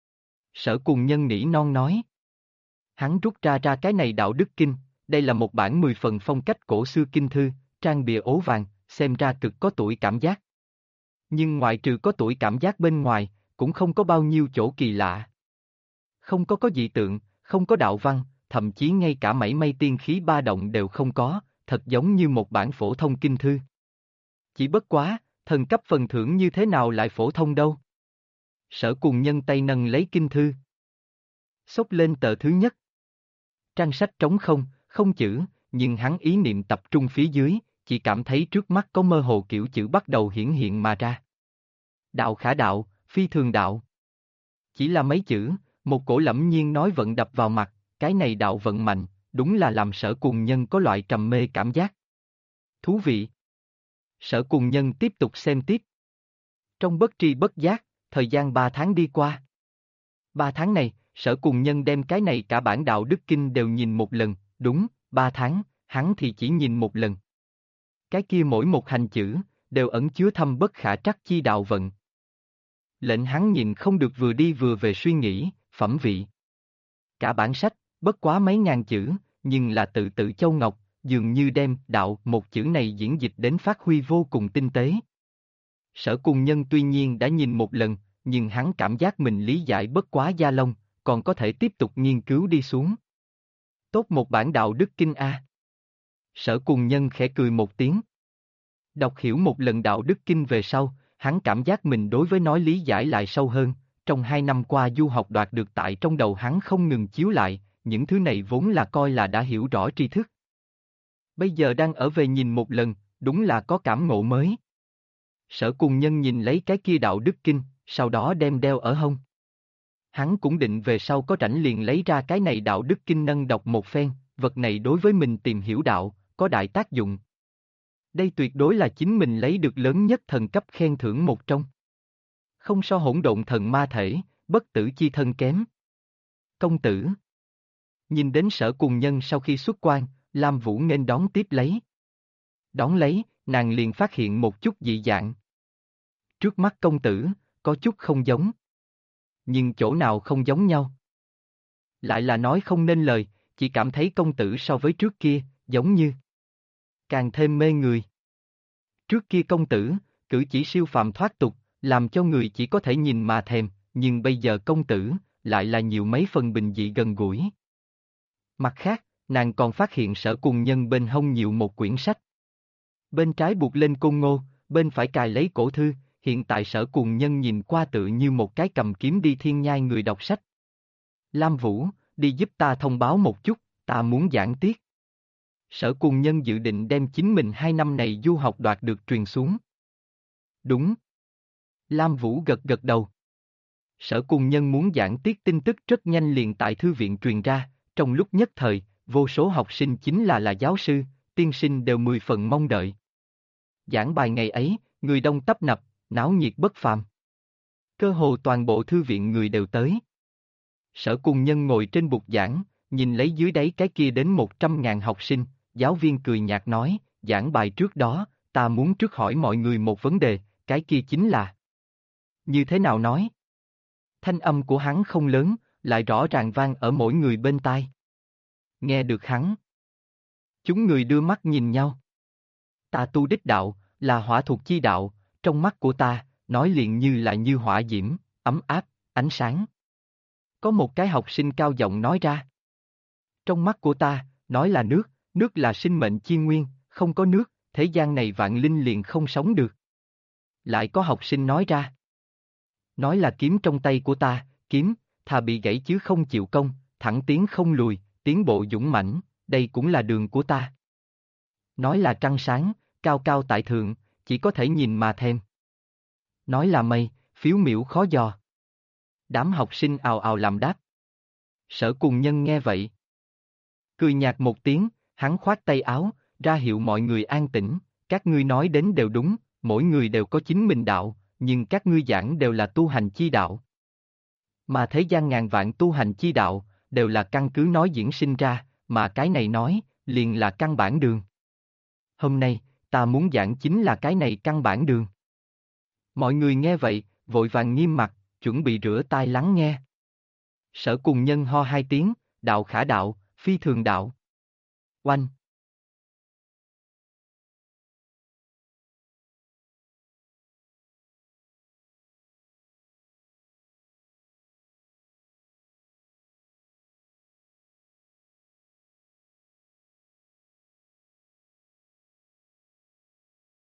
Speaker 1: Sở Cùng Nhân nỉ non nói. Hắn rút ra cái này đạo đức kinh, đây là một bản 10 phần phong cách cổ xưa kinh thư, trang bìa ố vàng, xem ra cực có tuổi cảm giác. Nhưng ngoại trừ có tuổi cảm giác bên ngoài, cũng không có bao nhiêu chỗ kỳ lạ. Không có dị tượng, không có đạo văn, thậm chí ngay cả mảy may tiên khí ba động đều không có, thật giống như một bản phổ thông kinh thư. Chỉ bất quá, thần cấp phần thưởng như thế nào lại phổ thông đâu. Sở Cùng Nhân tay nâng lấy kinh thư. Xốc lên tờ thứ nhất. Trang sách trống không, không chữ, nhưng hắn ý niệm tập trung phía dưới, chỉ cảm thấy trước mắt có mơ hồ kiểu chữ bắt đầu hiển hiện mà ra. Đạo khả đạo, phi thường đạo. Chỉ là mấy chữ, một cổ lẫm nhiên nói vận đập vào mặt, cái này đạo vận mạnh, đúng là làm Sở Cùng Nhân có loại trầm mê cảm giác. Thú vị. Sở Cùng Nhân tiếp tục xem tiếp. Trong bất tri bất giác, thời gian 3 tháng đi qua. 3 tháng này, Sở Cùng Nhân đem cái này cả bản đạo đức kinh đều nhìn một lần, đúng, 3 tháng, hắn thì chỉ nhìn một lần. Cái kia mỗi một hành chữ, đều ẩn chứa thâm bất khả trắc chi đạo vận. Lệnh hắn nhìn không được vừa đi vừa về suy nghĩ, phẩm vị. Cả bản sách, bất quá mấy ngàn chữ, nhưng là tự tự châu ngọc, dường như đem đạo một chữ này diễn dịch đến phát huy vô cùng tinh tế. Sở Cùng Nhân tuy nhiên đã nhìn một lần, nhưng hắn cảm giác mình lý giải bất quá gia lông, còn có thể tiếp tục nghiên cứu đi xuống. Tốt một bản đạo đức kinh a. Sở Cùng Nhân khẽ cười một tiếng. Đọc hiểu một lần đạo đức kinh về sau, hắn cảm giác mình đối với nói lý giải lại sâu hơn, trong 2 năm qua du học đoạt được tại trong đầu hắn không ngừng chiếu lại, những thứ này vốn là coi là đã hiểu rõ tri thức. Bây giờ đang ở về nhìn một lần, đúng là có cảm ngộ mới. Sở Cùng Nhân nhìn lấy cái kia đạo đức kinh, sau đó đem đeo ở hông. Hắn cũng định về sau có rảnh liền lấy ra cái này đạo đức kinh nâng đọc một phen, vật này đối với mình tìm hiểu đạo, có đại tác dụng. Đây tuyệt đối là chính mình lấy được lớn nhất thần cấp khen thưởng một trong. Không so hỗn độn thần ma thể, bất tử chi thân kém. Công tử. Nhìn đến Sở Cùng Nhân sau khi xuất quan, Lam Vũ nghênh đón tiếp lấy. Đón lấy, nàng liền phát hiện một chút dị dạng. Trước mắt công tử, có chút không giống. Nhưng chỗ nào không giống nhau? Lại là nói không nên lời, chỉ cảm thấy công tử so với trước kia, giống như càng thêm mê người. Trước kia công tử, cử chỉ siêu phàm thoát tục, làm cho người chỉ có thể nhìn mà thèm, nhưng bây giờ công tử, lại là nhiều mấy phần bình dị gần gũi. Mặt khác, nàng còn phát hiện Sở Cùng Nhân bên hông nhiều một quyển sách. Bên trái buộc lên côn ngô, bên phải cài lấy cổ thư, hiện tại Sở Cùng Nhân nhìn qua tự như một cái cầm kiếm đi thiên nhai người đọc sách. Lam Vũ, đi giúp ta thông báo một chút, ta muốn giảng tiết. Sở Cùng Nhân dự định đem chính mình 2 năm này du học đoạt được truyền xuống. Đúng. Lam Vũ gật gật đầu. Sở Cùng Nhân muốn giảng tiết tin tức rất nhanh liền tại thư viện truyền ra, trong lúc nhất thời, vô số học sinh chính là giáo sư, tiên sinh đều 10 phần mong đợi. Giảng bài ngày ấy, người đông tấp nập, náo nhiệt bất phàm. Cơ hồ toàn bộ thư viện người đều tới. Sở Cùng Nhân ngồi trên bục giảng, nhìn lấy dưới đáy cái kia đến 100.000 học sinh, giáo viên cười nhạt nói, giảng bài trước đó, ta muốn trước hỏi mọi người một vấn đề, cái kia chính là... Như thế nào nói? Thanh âm của hắn không lớn, lại rõ ràng vang ở mỗi người bên tai. Nghe được hắn. Chúng người đưa mắt nhìn nhau. Ta tu đích đạo, là hỏa thuộc chi đạo, trong mắt của ta, nói liền như là như hỏa diễm, ấm áp, ánh sáng. Có một cái học sinh cao giọng nói ra. Trong mắt của ta, nói là nước, nước là sinh mệnh chi nguyên, không có nước, thế gian này vạn linh liền không sống được. Lại có học sinh nói ra. Nói là kiếm trong tay của ta, kiếm, thà bị gãy chứ không chịu công, thẳng tiến không lùi, tiến bộ dũng mãnh, đây cũng là đường của ta. Nói là trăng sáng, cao cao tại thượng, chỉ có thể nhìn mà thèm. Nói là mây, phiếu miểu khó dò. Đám học sinh ào ào làm đáp. Sở Cùng Nhân nghe vậy. Cười nhạt một tiếng, hắn khoát tay áo, ra hiệu mọi người an tĩnh, các ngươi nói đến đều đúng, mỗi người đều có chính mình đạo, nhưng các ngươi giảng đều là tu hành chi đạo. Mà thế gian ngàn vạn tu hành chi đạo, đều là căn cứ nói diễn sinh ra, mà cái này nói, liền là căn bản đường. Hôm nay, ta muốn giảng chính là cái này căn bản đường. Mọi người nghe vậy, vội vàng nghiêm mặt, chuẩn bị rửa tai lắng nghe. Sở Cùng Nhân ho hai tiếng, đạo khả đạo, phi thường đạo. Oanh!